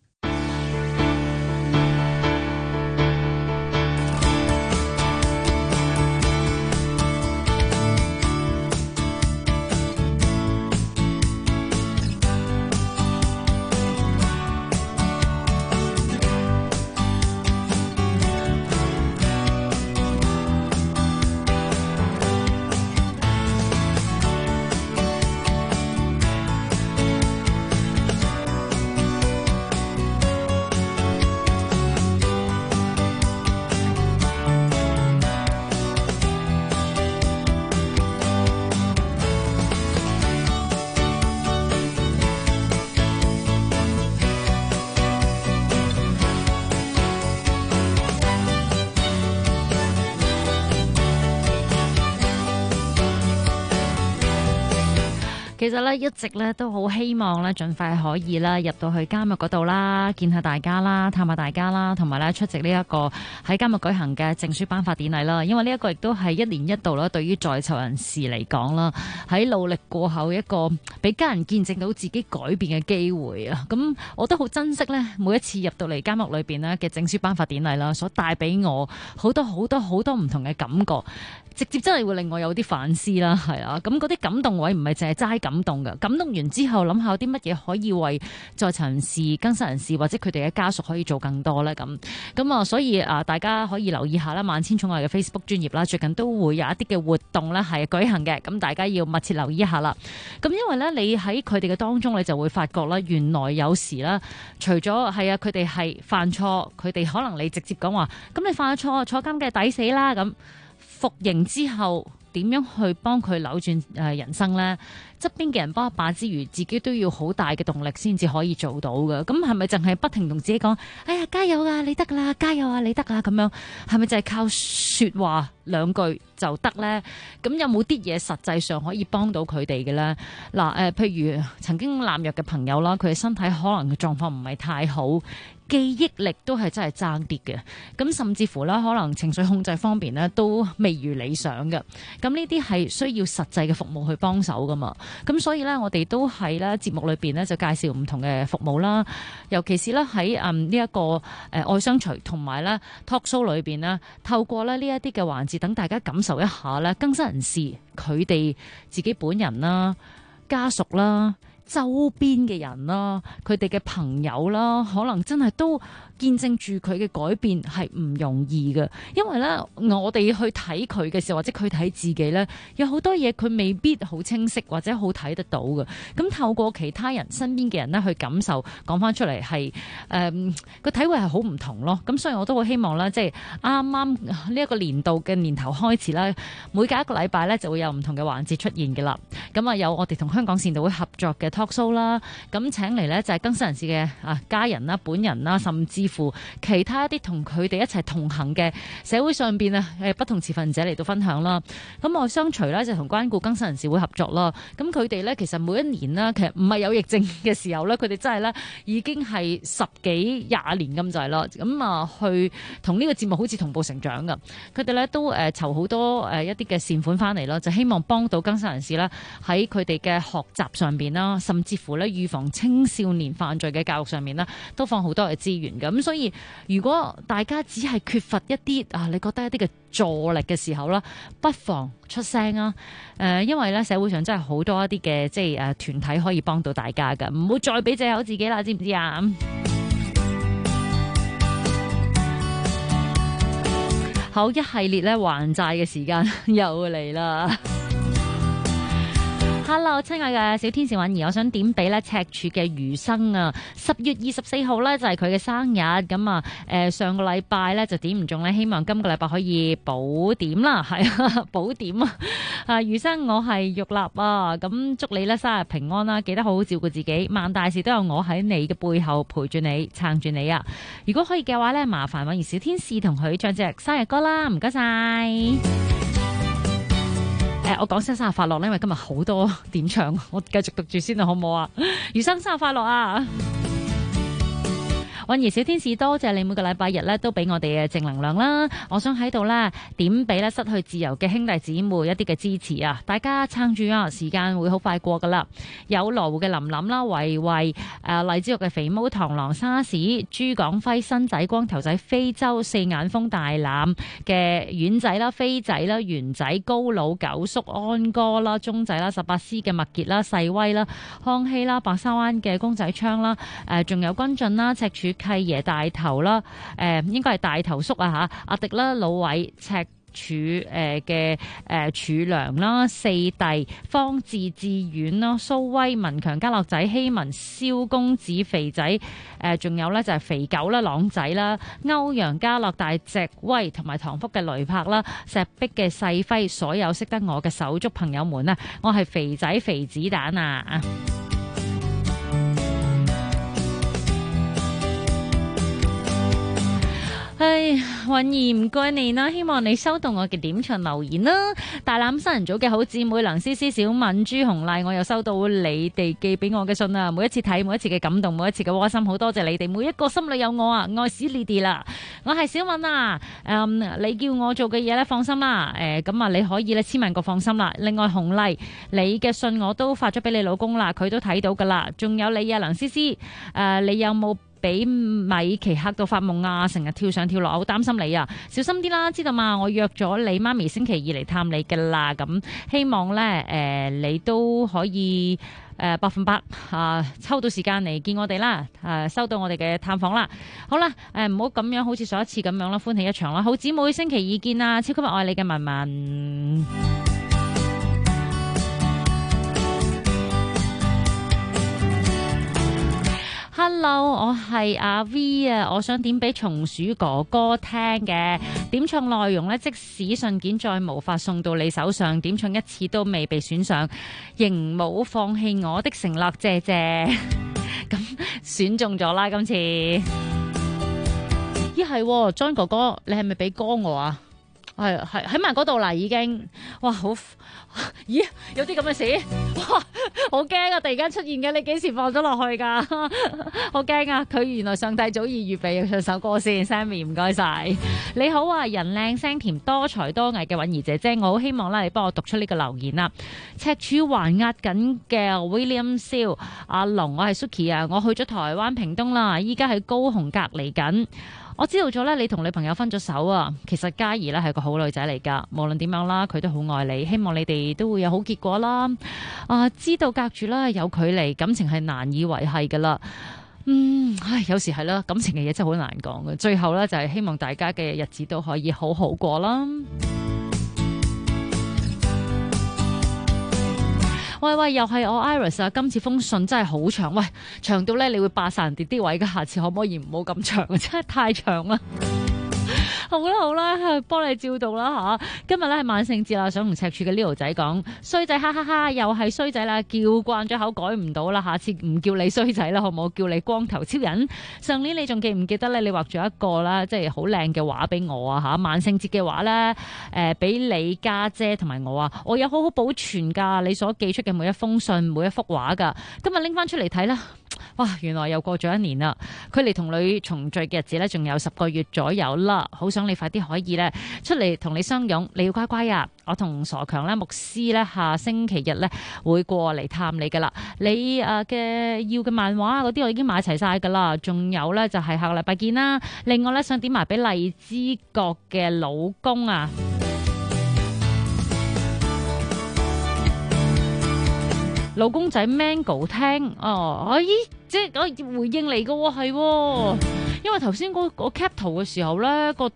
Speaker 7: 其實咧一直咧都好希望咧盡快可以啦入到去監獄嗰度啦，見下大家啦，探下大家啦，同埋咧出席呢一個喺監獄舉行嘅證書頒發典禮啦。因為呢一個亦都係一年一度啦，對於在囚人士嚟講啦，喺努力過後一個俾家人見證到自己改變嘅機會啊。咁我都好珍惜咧每一次入到嚟監獄裏邊咧嘅證書頒發典禮啦，所帶俾我好多唔同嘅感覺，直接真係會令我有啲反思啦，係啊。咁嗰啲感動位唔係淨係齋感動嘅，感動完之後諗下有啲乜嘢可以為在囚人士、更生人士或者佢哋嘅家屬可以做更多呢？咁啊，所以啊，大家可以留意下啦，萬千寵愛嘅 Facebook 專頁啦，最近都會有一啲嘅活動咧係舉行嘅，咁大家要密切留意一下啦。咁因為咧，你喺佢哋嘅當中，你就會發覺啦，原來有時啦，除咗係啊，佢哋係犯錯，佢哋可能你直接講話，咁你犯咗錯，坐監嘅抵死啦。咁服刑之後點樣去幫佢扭轉人生呢？側邊嘅人幫一把之餘，自己都要好大嘅動力先至可以做到嘅。咁係咪淨係不停同自己講，哎呀，加油啊，你得啦，加油啊，你得啊，咁樣係咪就係靠說話兩句就得呢？咁有冇啲嘢實際上可以幫到佢哋嘅呢？嗱，譬如曾經濫藥嘅朋友啦，佢嘅身體可能嘅狀況唔係太好，記憶力都係真係爭啲嘅。咁甚至乎啦，可能情緒控制方面呢都未如理想嘅。咁呢啲係需要實際嘅服務去幫手噶嘛。咁所以咧，我哋都喺咧節目裏邊咧就介紹唔同嘅服務啦，尤其是咧喺呢一個愛相隨同埋咧 talk show 裏邊咧，透過咧呢一啲嘅環節，等大家感受一下咧更生人士佢哋自己本人啦、家屬啦、周邊嘅人啦、佢哋嘅朋友啦，可能真係都見證住佢嘅改變係唔容易嘅，因為咧我哋去睇佢嘅時候，或者佢睇自己咧，有好多嘢佢未必好清晰或者好睇得到嘅。咁透過其他人身邊嘅人咧去感受，講翻出嚟係個體會係好唔同咯。咁所以我都好希望啦，即係啱啱呢一個年度嘅年頭開始啦，每隔一個禮拜咧就會有唔同嘅環節出現嘅啦。咁啊有我哋同香港善導會合作嘅 talk show 啦，咁請嚟咧就係更生人士嘅家人啦、本人啦，甚至乎其他一啲同佢哋一齊同行嘅社會上邊不同持份者嚟到分享啦。咁愛相隨咧就同關顧更生人士會合作啦。咁佢哋咧其實每一年呢，其實唔係有疫症嘅時候咧，佢哋真係咧已經係10幾20年咁滯啦。咁啊去同呢個節目好似同步成長噶。佢哋咧都籌好多一啲嘅善款翻嚟啦，就希望幫到更生人士啦喺佢哋嘅學習上邊啦，甚至乎咧預防青少年犯罪嘅教育上面啦，都放好多嘅資源嘅。咁所以如果大家只係缺乏一啲你覺得一啲嘅助力嘅時候啦，不妨出聲啊！因為咧社會上真係好多一啲嘅即係團體可以幫到大家噶，唔好再俾借口自己啦，知唔知啊？好，一系列咧還債嘅時間又嚟啦！ Hello， 親愛嘅小天使允兒，我想點俾咧赤柱嘅餘生啊！10月24號咧就係佢嘅生日，咁啊上個禮拜咧就點唔中咧，希望今個禮拜可以補點啦，係啊補點啊！餘生我係玉立啊，咁祝你咧生日平安啦，記得好好照顧自己，萬大事都有我喺你嘅背後陪住你撐住你啊！如果可以嘅話咧，麻煩允兒小天使同佢唱隻生日歌啦，唔該晒。我講聲生日快樂咧，因為今日好多點唱，我繼續讀住先啊，好唔好啊？餘生生日快樂啊！允兒小天使，多謝你每個禮拜日咧都俾我哋嘅正能量啦！我想喺度咧點俾咧失去自由嘅兄弟姊妹一啲嘅支持啊！大家撐住啊！時間會好快過噶啦！有羅湖嘅琳琳啦、維維、荔枝角嘅肥毛、螳螂、沙士、朱廣輝、新仔、光頭仔、非洲、四眼風、大欖嘅丸仔啦、飛仔啦、圓仔、高佬、九叔、安哥啦、鐘仔啦、18C 嘅麥傑啦、細威啦、康熙啦、白沙灣嘅公仔昌啦、仲有君進啦、赤柱契爺大頭啦，應該係大頭叔啊嚇，阿迪啦、老偉、赤柱嘅柱良啦、四弟、方志志遠啦、蘇威、文強、家樂仔、希文、蕭公子、肥仔，仲有咧就係肥狗啦、朗仔啦、歐陽家樂、大隻威同埋唐福嘅雷柏啦、石壁嘅細輝，所有識得我嘅手足朋友們啊，我係肥仔肥子彈啊！唉，允兒唔該你啦，希望你收到我嘅點唱留言啦。大欖新人組嘅好姊妹梁思思、小敏、朱紅麗，我又收到你哋寄俾我嘅信啦。每一次睇，每一次嘅感動，每一次嘅窩心，好多謝你哋，每一個心裏有我啊，愛死你哋啦。我係小敏啊，你叫我做嘅嘢咧，放心啦。咁啊，你可以咧千萬個放心啦。另外紅麗，你嘅信我都發咗俾你老公啦，佢都睇到噶啦。仲有你啊，梁思思，你有冇俾米奇嚇到發夢啊？成日跳上跳落，好擔心你啊！小心啲啦，知道嘛？我約咗你媽咪星期二嚟探你㗎啦，咁希望咧你都可以100%抽到時間嚟見我哋啦，收到我哋嘅探訪啦。好啦，唔好咁樣，好似上一次咁樣啦，歡喜一場啦！好姊妹星期二見啊！超級愛你嘅文文。Hello， 我係阿 V 啊，我想點俾松鼠哥哥聽嘅點唱內容呢，即使信件再無法送到你手上，點唱一次都未被選上，仍冇放棄我的承諾，謝謝。咁選中咗啦，今次。咦係 John 哥哥，你係咪俾歌我啊？係喺埋嗰度啦，已經。哇，好咦，有啲咁嘅事，哇，好驚啊！突然間出現嘅，你幾時放咗落去噶？好驚啊！佢原來上帝早已預備唱首歌先。Sammy 唔該晒，你好啊，人靚聲甜多才多藝嘅允兒姐姐，我好希望啦，你幫我讀出呢個留言啦。赤柱還押緊嘅 William Siu 阿龍，我係 Suki 啊，我去咗台灣屏東啦，依家喺高雄隔離緊。我知道咗咧，你同女朋友分咗手啊。其實嘉怡咧係個好女仔嚟噶，無論點樣啦，佢都好愛你。希望你哋都會有好結果啦。知道隔住啦，有距離，感情係難以維繫噶啦。有時係啦，感情嘅嘢真係好難講嘅。最後咧就係希望大家嘅日子都可以好好過啦。喂，又係我 Iris 啊！今次封信真係好長，喂，長到咧你會霸晒人哋啲位嘅，下次可唔可以唔好咁長啊？真係太長啦！好啦，幫你照讀啦吓。今日咧係萬聖節啦，想同赤柱嘅 Leo 仔講衰仔，哈哈哈，又係衰仔啦，叫慣咗口改唔到啦，下次唔叫你衰仔啦，好唔好？叫你光頭超人。上年你仲記唔記得咧？你畫咗一個啦，即係好靚嘅畫俾我啊吓！萬聖節嘅畫咧，俾你家姐同埋我啊，我有好好保存噶，你所寄出嘅每一封信、每一幅畫噶，今日拎翻出嚟睇啦。哇！原來又過咗一年啦，距離同你重聚嘅日子咧，仲有10個月左右啦。好想你快啲可以咧出嚟同你相擁，你要乖乖啊！我同傻強咧牧師咧下星期日咧會過嚟探你噶啦。你嘅要嘅漫畫嗰啲我已經買齊晒噶啦，仲有咧就係下個禮拜見啦。另外咧想點埋俾荔枝角嘅老公啊！老公仔 Mango 聽即係回應嚟嘅喎，係，因為頭先我 cap 圖嘅時候咧，個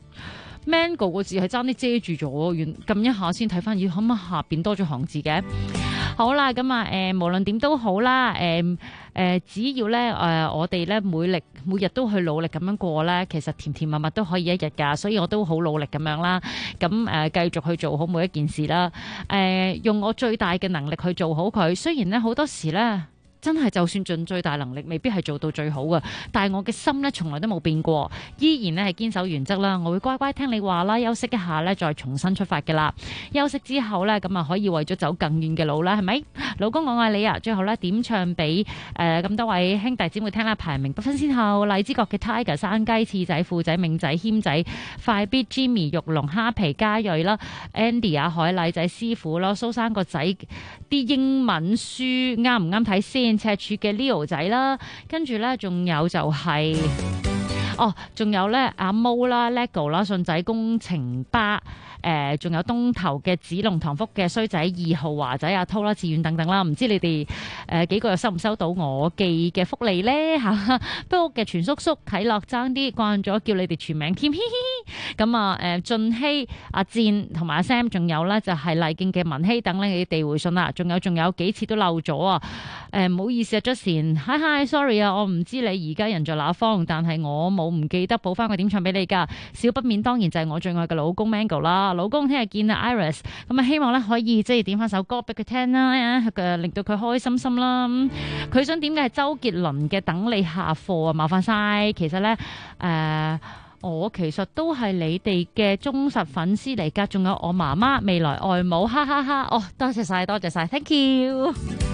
Speaker 7: Mango 個字係爭啲遮住咗，撳一下先睇翻，可唔可以下邊多咗行字嘅？ 好啦，咁啊無論點都好啦，只要咧我哋咧每日都去努力咁樣過咧，其實甜甜蜜蜜都可以一日㗎，所以我都好努力咁樣啦。咁繼續去做好每一件事啦。用我最大嘅能力去做好佢。雖然咧好多時咧，真係就算盡最大能力，未必係做到最好嘅。但係我嘅心咧，從來都冇變過，依然咧係堅守原則啦。我會乖乖聽你話啦，休息一下咧，再重新出發嘅啦。休息之後咧，咁啊可以為咗走更遠嘅路啦，係咪？老公我愛你啊！最後咧點唱俾咁多位兄弟姊妹聽啦，排名不分先後。荔枝角嘅 Tiger、山雞、刺仔、富仔、明仔、謙仔、快必、Jimmy、玉龍、蝦皮、嘉瑞啦、Andy 啊、海禮仔師傅啦、蘇生個仔啲英文書啱唔啱睇先？赤柱嘅 Leo 仔啦，跟住咧仲有就係、仲有咧阿毛啦、Lego 啦、順仔工程巴。仲有東頭嘅紫龍、唐福嘅衰仔、2號華仔、阿濤啦、志遠等等啦，唔知你哋幾個又收唔收到我寄嘅福利呢？嚇？不過嘅全叔叔啟樂爭啲慣咗叫你哋全名添，咁啊俊熙、阿戰同埋阿 Sam， 仲有咧就係麗徑嘅文熙等咧，你哋回信啦，仲有幾次都漏咗啊！唔好意思啊 Justin，hi，sorry 啊，我唔知你而家人在哪方，但係我冇唔記得補翻個點唱俾你㗎。少不免當然就係我最愛嘅老公 Mango 啦。老公聽日見啊 Iris， 咁啊希望咧可以即係點翻首歌俾佢聽啦，令到佢開開心心啦。佢想點嘅係周杰倫嘅等你下課啊，麻煩晒。其實咧我其實都係你哋嘅忠實粉絲嚟㗎，仲有我媽媽未來外母，哈哈哈。哦，多謝晒，thank you。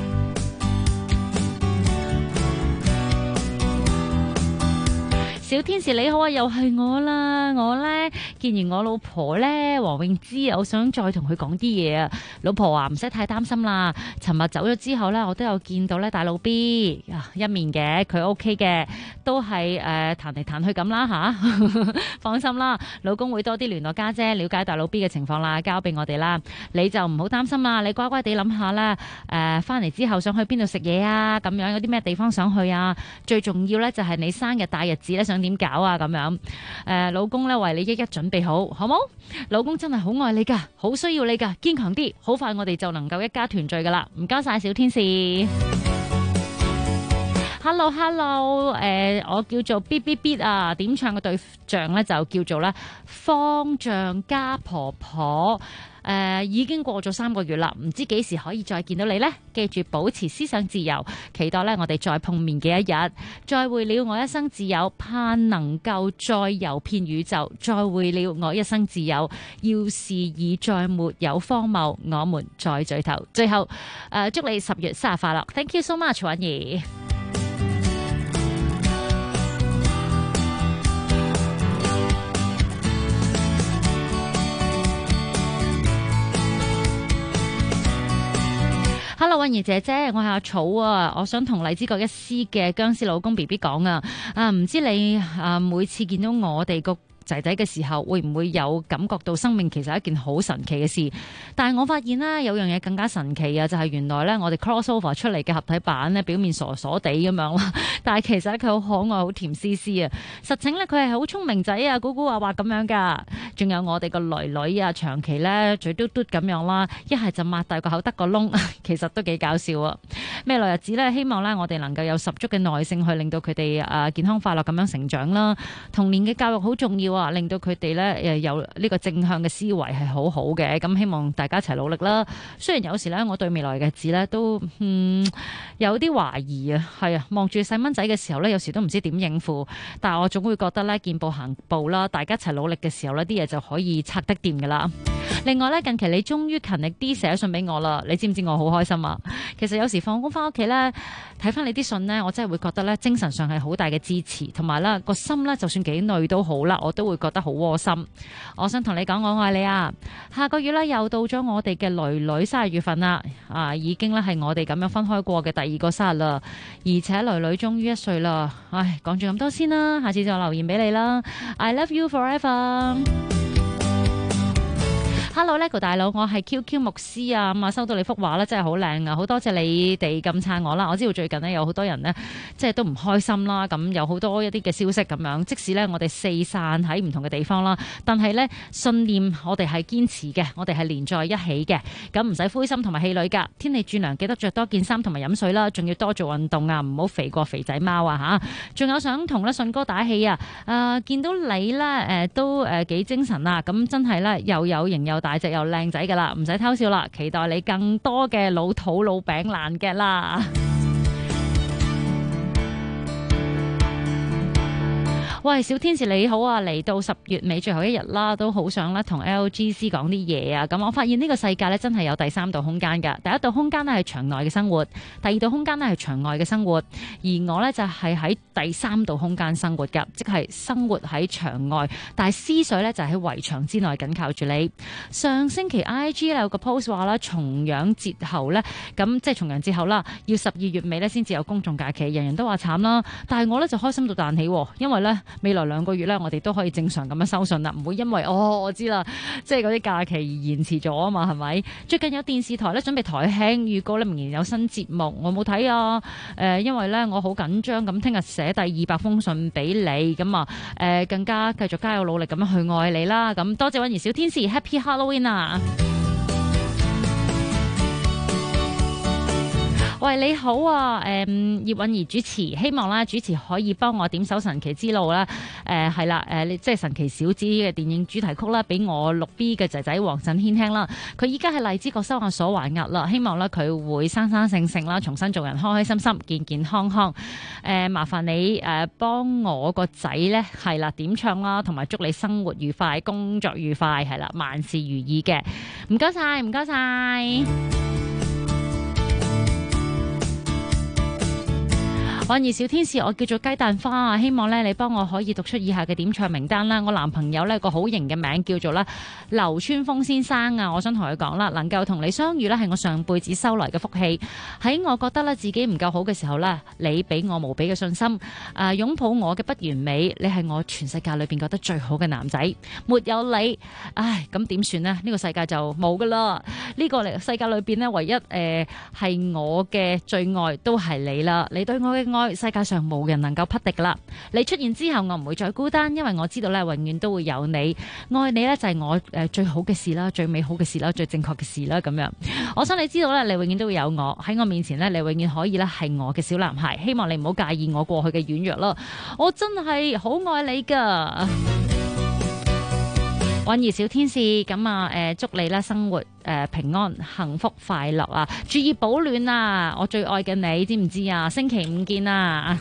Speaker 7: 小天使你好啊，又係我啦！我呢，見完我老婆呢，黃詠芝，我想再同佢講啲嘢啊！老婆啊，唔使太擔心啦。尋日走咗之後呢，我都有見到呢大佬 B 一面嘅，佢 OK 嘅，都係彈嚟彈去咁啦吓，放心啦，老公會多啲聯絡家姐，了解大佬 B 嘅情況啦，交俾我哋啦。你就唔好擔心啦，你乖乖地諗下啦。翻嚟之後想去邊度食嘢啊？咁樣有啲咩地方想去啊？最重要呢，就係你生日大日子呢，想點搞啊？咁樣老公咧為你一一準備好，好冇？老公真係好愛你噶，好需要你噶，堅強啲，好快我哋就能夠一家團聚噶啦！唔該晒小天使。Hello， 我叫做 B 啊，點唱嘅對象咧就叫做咧方丈家婆婆。已經過咗3個月啦，唔知幾時可以再見到你呢？記住保持思想自由，期待呢我哋再碰面嘅一日。再會了我一生自有，盼能夠再遊遍宇宙。再會了我一生自有，要是已再沒有荒謬，我們再聚頭。最後祝你10月生日快樂 ，Thank you so much， 允兒。Hello， 允兒姐姐，我係阿草啊，我想同荔枝角一絲嘅僵屍老公 BB 講啊，唔知你每次見到我哋個仔仔嘅時候，會唔會有感覺到生命其實係一件好神奇嘅事？但係我發現呢，有樣嘢更加神奇啊，就係原來呢，我哋 crossover 出嚟嘅合體版呢，表面傻傻地咁樣啦，但係其實佢好可愛，好甜絲絲啊！實情呢，佢係好聰明仔啊，古古惑惑咁樣噶。仲有我哋個女女啊，長期呢，嘴嘟嘟咁樣啦，一係就擘大個口得個窿，其實都幾搞笑啊！未來日子呢，希望呢，我哋能夠有十足嘅耐性去令到佢哋健康快樂咁樣成長啦。童年嘅教育好重要啊，令到佢哋咧有呢個正向嘅思維係好好嘅，咁希望大家一齊努力啦。雖然有時咧，我對未來嘅日子咧都有啲懷疑啊，係啊，望住細蚊仔嘅時候咧，有時都唔知點應付，但係我總會覺得咧，見步行步啦，大家一齊努力嘅時候呢，啲嘢就可以拆得掂噶啦。另外咧，近期你終於勤力啲寫信俾我啦，你知唔知我好開心啊？其實有時放工翻屋企咧，睇翻你啲信呢，我真係會覺得咧，精神上係好大嘅支持，同埋咧個心咧，就算幾累都好啦，我都會覺得好窩心。我想同你講，我愛你啊！下個月咧又到咗我哋嘅女女生日月份啦，已經咧係我哋咁樣分開過嘅第2個生日啦，而且女女終於1歲啦。唉，講住咁多先啦，下次就留言俾你啦。I love you forever。 Hello Lego 大佬，我係 QQ 牧師啊，咁啊收到你幅畫咧，真係好靚啊！好多謝你哋咁撐我啦。我知道最近呢，有好多人呢，即係都唔開心啦，咁有好多一啲嘅消息咁樣。即使呢，我哋四散喺唔同嘅地方啦，但係呢，信念我哋係堅持嘅，我哋係連在一起嘅。咁唔使灰心同埋氣餒㗎。天氣轉涼，記得着多件衫同埋飲水啦，仲要多做運動啊，唔好肥過肥仔貓啊嚇！仲有想同咧信哥打氣啊！見到你咧都幾精神啊！咁真係咧又有型又大隻又靚仔噶啦，唔使偷笑啦！期待你更多嘅老土老餅爛嘅啦！喂，小天使你好啊！嚟到10月尾最後一日啦，都好想咧同 LGC 講啲嘢啊！咁我發現呢個世界咧真係有第三道空間㗎。第一道空間咧係場內嘅生活，第二道空間咧係場外嘅生活，而我咧就係喺第三道空間生活㗎，即係生活喺場外，但係思緒咧就喺圍牆之內緊靠住你。上星期 IG 咧有個 post 話啦，重陽節後咧，咁即係重陽節後啦，要12月尾咧先至有公眾假期，人人都話慘啦，但係我咧就開心到彈起，因為咧未來2個月咧，我哋都可以正常咁樣收信啦，唔會因為我知啦，即係嗰啲假期而延遲咗啊嘛，係咪？最近有電視台咧準備台慶預告咧，明年有新節目，我冇睇啊。因為咧我好緊張咁，聽日寫第200封信俾你，咁啊更加繼續加油努力咁樣去愛你啦。咁多謝韻兒小天使 ，Happy Halloween 啊！喂，你好啊，葉韻兒主持，希望啦主持可以幫我點首神奇之路啦，係啦，即係神奇小子嘅電影主題曲啦，俾我6B 嘅仔仔黃振軒聽啦。佢依家喺荔枝角收押所還押啦，希望咧佢會生生性性啦，重新做人，開開心心，健健康康。麻煩你幫我個仔咧係啦點唱啦，同埋祝你生活愉快，工作愉快，係啦，萬事如意嘅。唔該晒，唔該晒。韻兒小天使，我叫做雞蛋花啊！希望咧你幫我可以讀出以下嘅點唱名單啦。我男朋友咧個好型嘅名叫做咧劉川峰先生啊，我想同佢講啦，能夠同你相遇咧係我上輩子收來嘅福氣。喺我覺得咧自己唔夠好嘅時候咧，你俾我無比嘅信心，擁抱我嘅不完美，你係我全世界裏邊覺得最好嘅男仔。沒有你，唉，咁點算呢？呢個世界就冇噶啦。呢個世界裏邊咧唯一係我嘅最愛都係你啦。你對我嘅愛，世界上冇人能夠匹敵噶啦！你出現之後，我唔會再孤單，因為我知道咧，永遠都會有你。愛你咧就係我最好嘅事啦，最美好嘅事啦，最正確嘅事啦，咁樣。我想你知道咧，你永遠都會有我喺我面前咧，你永遠可以咧係我嘅小男孩。希望你唔好介意我過去嘅軟弱啦，我真係好愛你噶。韻兒小天使，咁啊，祝你啦生活平安、幸福、快樂啊！注意保暖啊！我最愛嘅你，知唔知啊？星期5見啊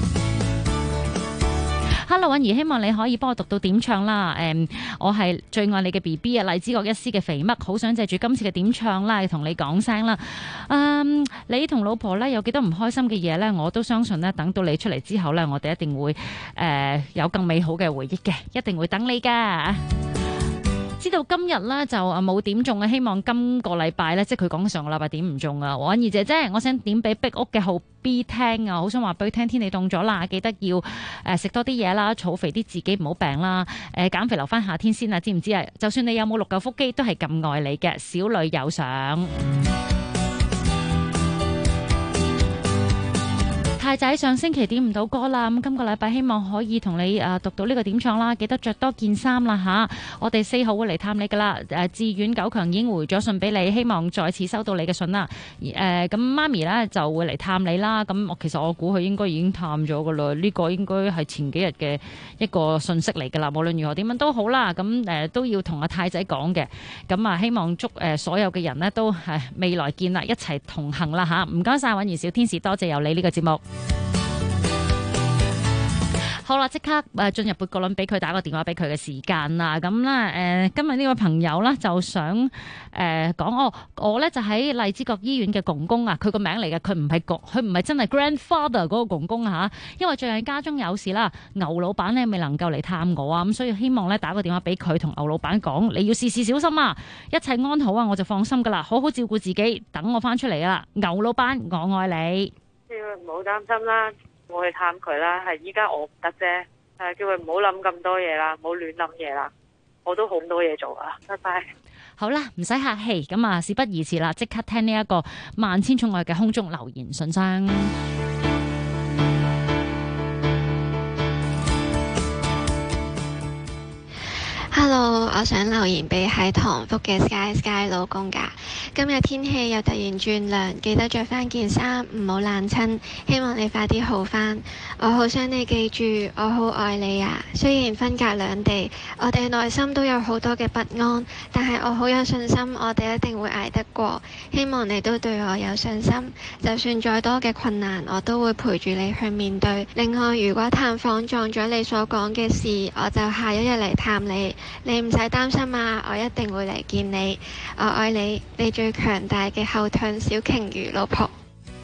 Speaker 7: ！Hello， 韻兒，希望你可以幫我讀到點唱啦。我係最愛你嘅 BB 啊，荔枝角一絲嘅肥嘜，好想借住今次嘅點唱啦，同你講聲啦。你同老婆咧有幾多唔開心嘅嘢咧？我都相信咧，等到你出嚟之後咧，我哋一定會有更美好嘅回憶嘅，一定會等你噶。知道今日咧就冇點中啊，希望今個禮拜咧，即係佢講上個禮拜點唔中啊。韻兒姐姐，我想點俾壁屋嘅號 B 聽啊，好想話俾佢聽，天氣凍咗啦，記得要食多啲嘢啦，儲肥啲自己唔好病啦，減肥留翻夏天先啊，知唔知啊？就算你有冇6嚿腹肌，都係咁愛你嘅，小女有賞。太仔上星期點唔到歌啦，咁今個禮拜希望可以同你讀到呢個點唱啦，記得着多件衫啦吓，我哋4號會嚟探你噶啦，志遠9強已經回咗信俾你，希望再次收到你嘅信啦。咁媽咪咧就會嚟探你啦，咁其實我估佢應該已經探咗噶啦，呢個應該係前幾日嘅一個信息嚟噶啦。無論如何點樣都好啦，咁都要同阿太仔講嘅，咁啊希望祝所有嘅人呢都未來見啦，一齊同行啦吓。唔該晒韻兒小天使，多謝有你呢個節目。好啦，即刻進入撥個輪俾佢，打個電話俾佢嘅時間啦。咁咧今日呢個朋友咧就想講我咧就喺荔枝角醫院嘅公公啊，佢個名嚟嘅，佢唔係真係 grandfather 嗰個公公嚇，因為最近家中有事啦，牛老闆咧未能夠嚟探我啊，咁所以希望咧打個電話俾佢，同牛老闆講，你要事事小心啊，一切安好啊，我就放心噶啦，好好照顧自己，等我翻出嚟啦。牛老闆，我愛你，
Speaker 9: 唔好擔心啦。我去探佢啦，係依家我唔得啫，叫佢唔好諗咁多嘢啦，唔好亂諗嘢啦，我都好多嘢做啊，拜拜。
Speaker 7: 好啦，唔使客氣，咁啊事不宜遲啦，即刻聽呢一個萬千寵愛嘅空中留言信箱。
Speaker 10: Hello， 我想留言俾喺塘福嘅 Sky 老公㗎。今日天氣又突然轉涼，記得着翻件衫，唔好冷親。希望你快啲好翻。我好想你記住，我好愛你啊！雖然分隔兩地，我哋內心都有好多嘅不安，但係我好有信心，我哋一定會捱得過。希望你都對我有信心，就算再多嘅困難，我都會陪住你去面對。另外，如果探訪撞咗你所講嘅事，我就下一日嚟探你。你唔使擔心啊，我一定會嚟見你。我愛你，你最強大嘅後盾小鯨魚老婆。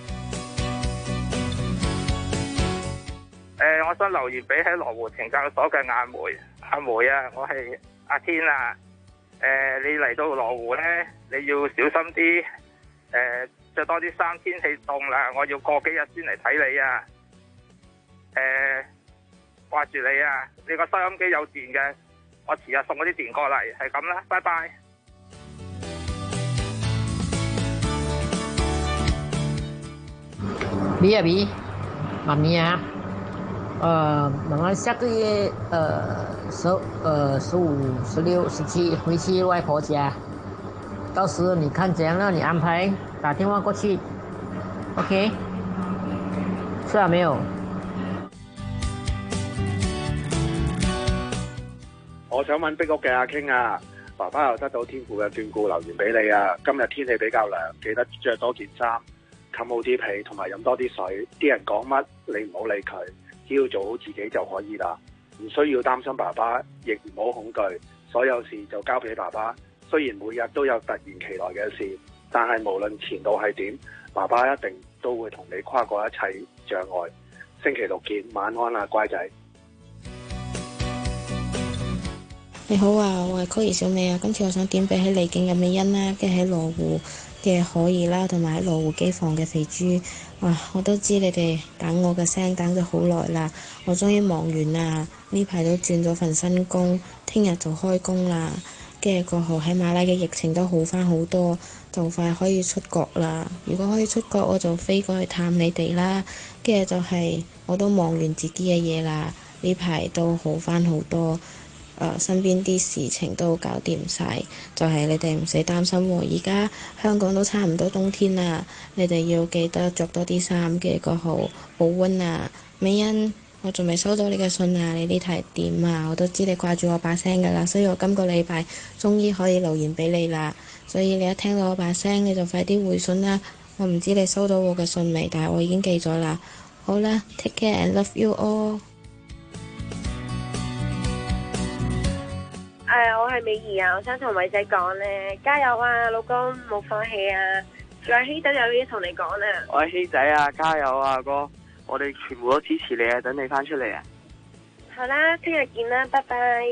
Speaker 12: 我想留言俾喺羅湖懲教所嘅阿梅啊，我係阿天啊。你嚟到羅湖呢，你要小心啲，着多啲衫，天氣凍啦，我要過幾日先嚟睇你啊。掛住你啊，你個收音機有電嘅，我遲日送嗰啲電過嚟，係咁啦，拜拜。
Speaker 13: B 啊 B， 媽咪啊，等我下個月15、16、17回去外婆家，到時你看怎樣了，你安排打電話過去 ，OK？ 吃了沒有？
Speaker 15: 我想問壁屋嘅阿傾啊，爸爸又得到天父嘅眷顧，留言俾你啊。今日天氣比較涼，記得着多件衫，冚好啲被，同埋飲多啲水。啲人講乜，你唔好理佢，只要做好自己就可以啦。唔需要擔心爸爸，亦唔好恐懼，所有事就交俾爸爸。雖然每日都有突然其來嘅事，但係無論前路係點，爸爸一定都會同你跨過一切障礙。星期六見，晚安啦，乖仔。
Speaker 25: 你好啊，我係曲兒小美啊。今次我想點俾喺麗景嘅美欣啦，跟住喺羅湖嘅可兒啦，同埋喺羅湖機房嘅肥豬。哇！我都知你哋等我嘅聲等咗好耐啦，我終於忙完啦。呢排都轉咗份新工，聽日就開工啦。跟住過後喺馬拉嘅疫情都好返好多，就快可以出國啦。如果可以出國，我就飛過去探你哋啦。跟住就係我都忙完自己嘅嘢啦，呢排都好返好多。身邊啲事情都搞掂晒，就係你哋唔使擔心喎。而家香港都差唔多冬天啦，你哋要記得着多啲衫嘅，個號保溫啊。美欣，我仲未收到你嘅信啊，你呢題點啊？我都知你掛住我把聲噶啦，所以我今個禮拜終於可以留言俾你啦。所以你一聽到我把聲，你就快啲回信啦。我唔知你收到我嘅信未，但係我已經記咗啦。好啦 ，take care and love you all。
Speaker 9: 我係美儀啊，我想同偉仔講咧，加油啊，老公冇放棄啊！仲有希仔有嘢同你講啊！
Speaker 26: 我係希仔啊，加油啊哥，我哋全部都支持你啊，等你翻出嚟啊！
Speaker 9: 好啦，聽日見啦，拜拜。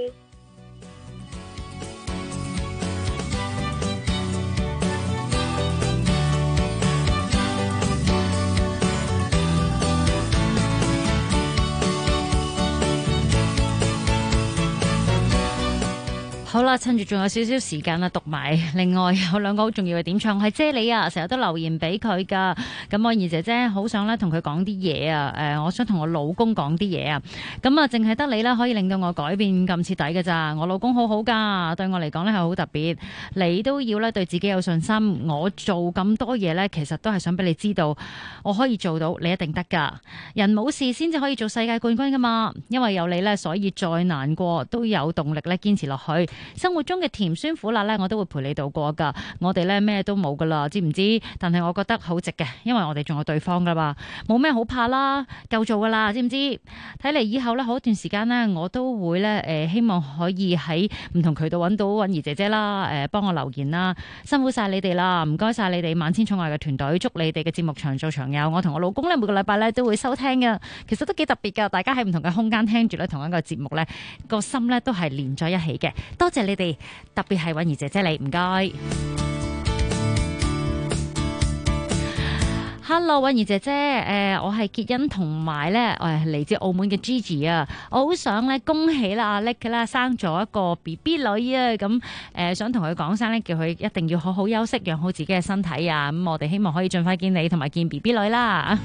Speaker 7: 好啦，趁住仲有少少時間啦，讀埋另外有兩個好重要嘅點唱，係姐你啊，成日都留言俾佢噶。咁愛兒姐姐好想咧同佢講啲嘢啊，我想同我老公講啲嘢啊。咁啊，淨係得你啦，可以令到我改變咁徹底嘅咋。我老公好好噶，對我嚟講咧係好特別。你都要咧對自己有信心。我做咁多嘢咧，其實都係想俾你知道，我可以做到，你一定得噶。人冇事先至可以做世界冠軍噶嘛，因為有你咧，所以再難過都有動力咧堅持落去。生活中嘅甜酸苦辣咧，我都會陪你度過噶。我哋咧咩都冇噶啦，知唔知？但係我覺得好值嘅，因為我哋仲有對方噶嘛，冇咩好怕啦，夠做噶啦，知唔知？睇嚟以後咧，好一段時間咧，我都會咧希望可以喺唔同渠道揾到韻兒姐姐啦，幫我留言啦，辛苦晒你哋啦，唔該晒你哋萬千寵愛嘅團隊，祝你哋嘅節目長做長有。我同我老公咧每個禮拜咧都會收聽嘅，其實都幾特別噶，大家喺唔同嘅空間聽住咧同一個節目咧，個心咧都係連在一起嘅。多謝你哋，特別係韻兒姐姐你，唔該。 Hello， 允兒姐姐，我係潔欣同埋咧，嚟自澳門嘅 Gigi 啊，我好想咧恭喜啦阿 Nick 啦生咗一個 BB 女啊，咁想同佢講聲咧，叫佢一定要好好休息，養好自己嘅身體啊，咁我哋希望可以盡快見你同埋見 BB 女啦。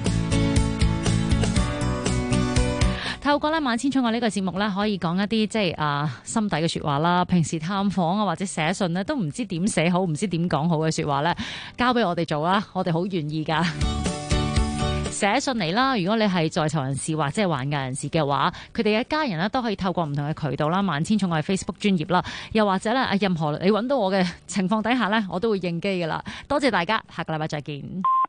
Speaker 7: 透過咧萬千寵愛呢個節目咧，可以講一啲即係心底嘅說話啦。平時探訪啊或者寫信咧，都唔知點寫好，唔知點講好嘅說話咧，交俾我哋做啦，我哋好願意噶。寫信嚟啦，如果你係在囚人士或者係患癌人士嘅話，佢哋嘅家人咧都可以透過唔同嘅渠道啦，萬千寵愛 Facebook 專頁啦，又或者咧任何你揾到我嘅情況底下咧，我都會應機噶啦。多謝大家，下個禮拜再見。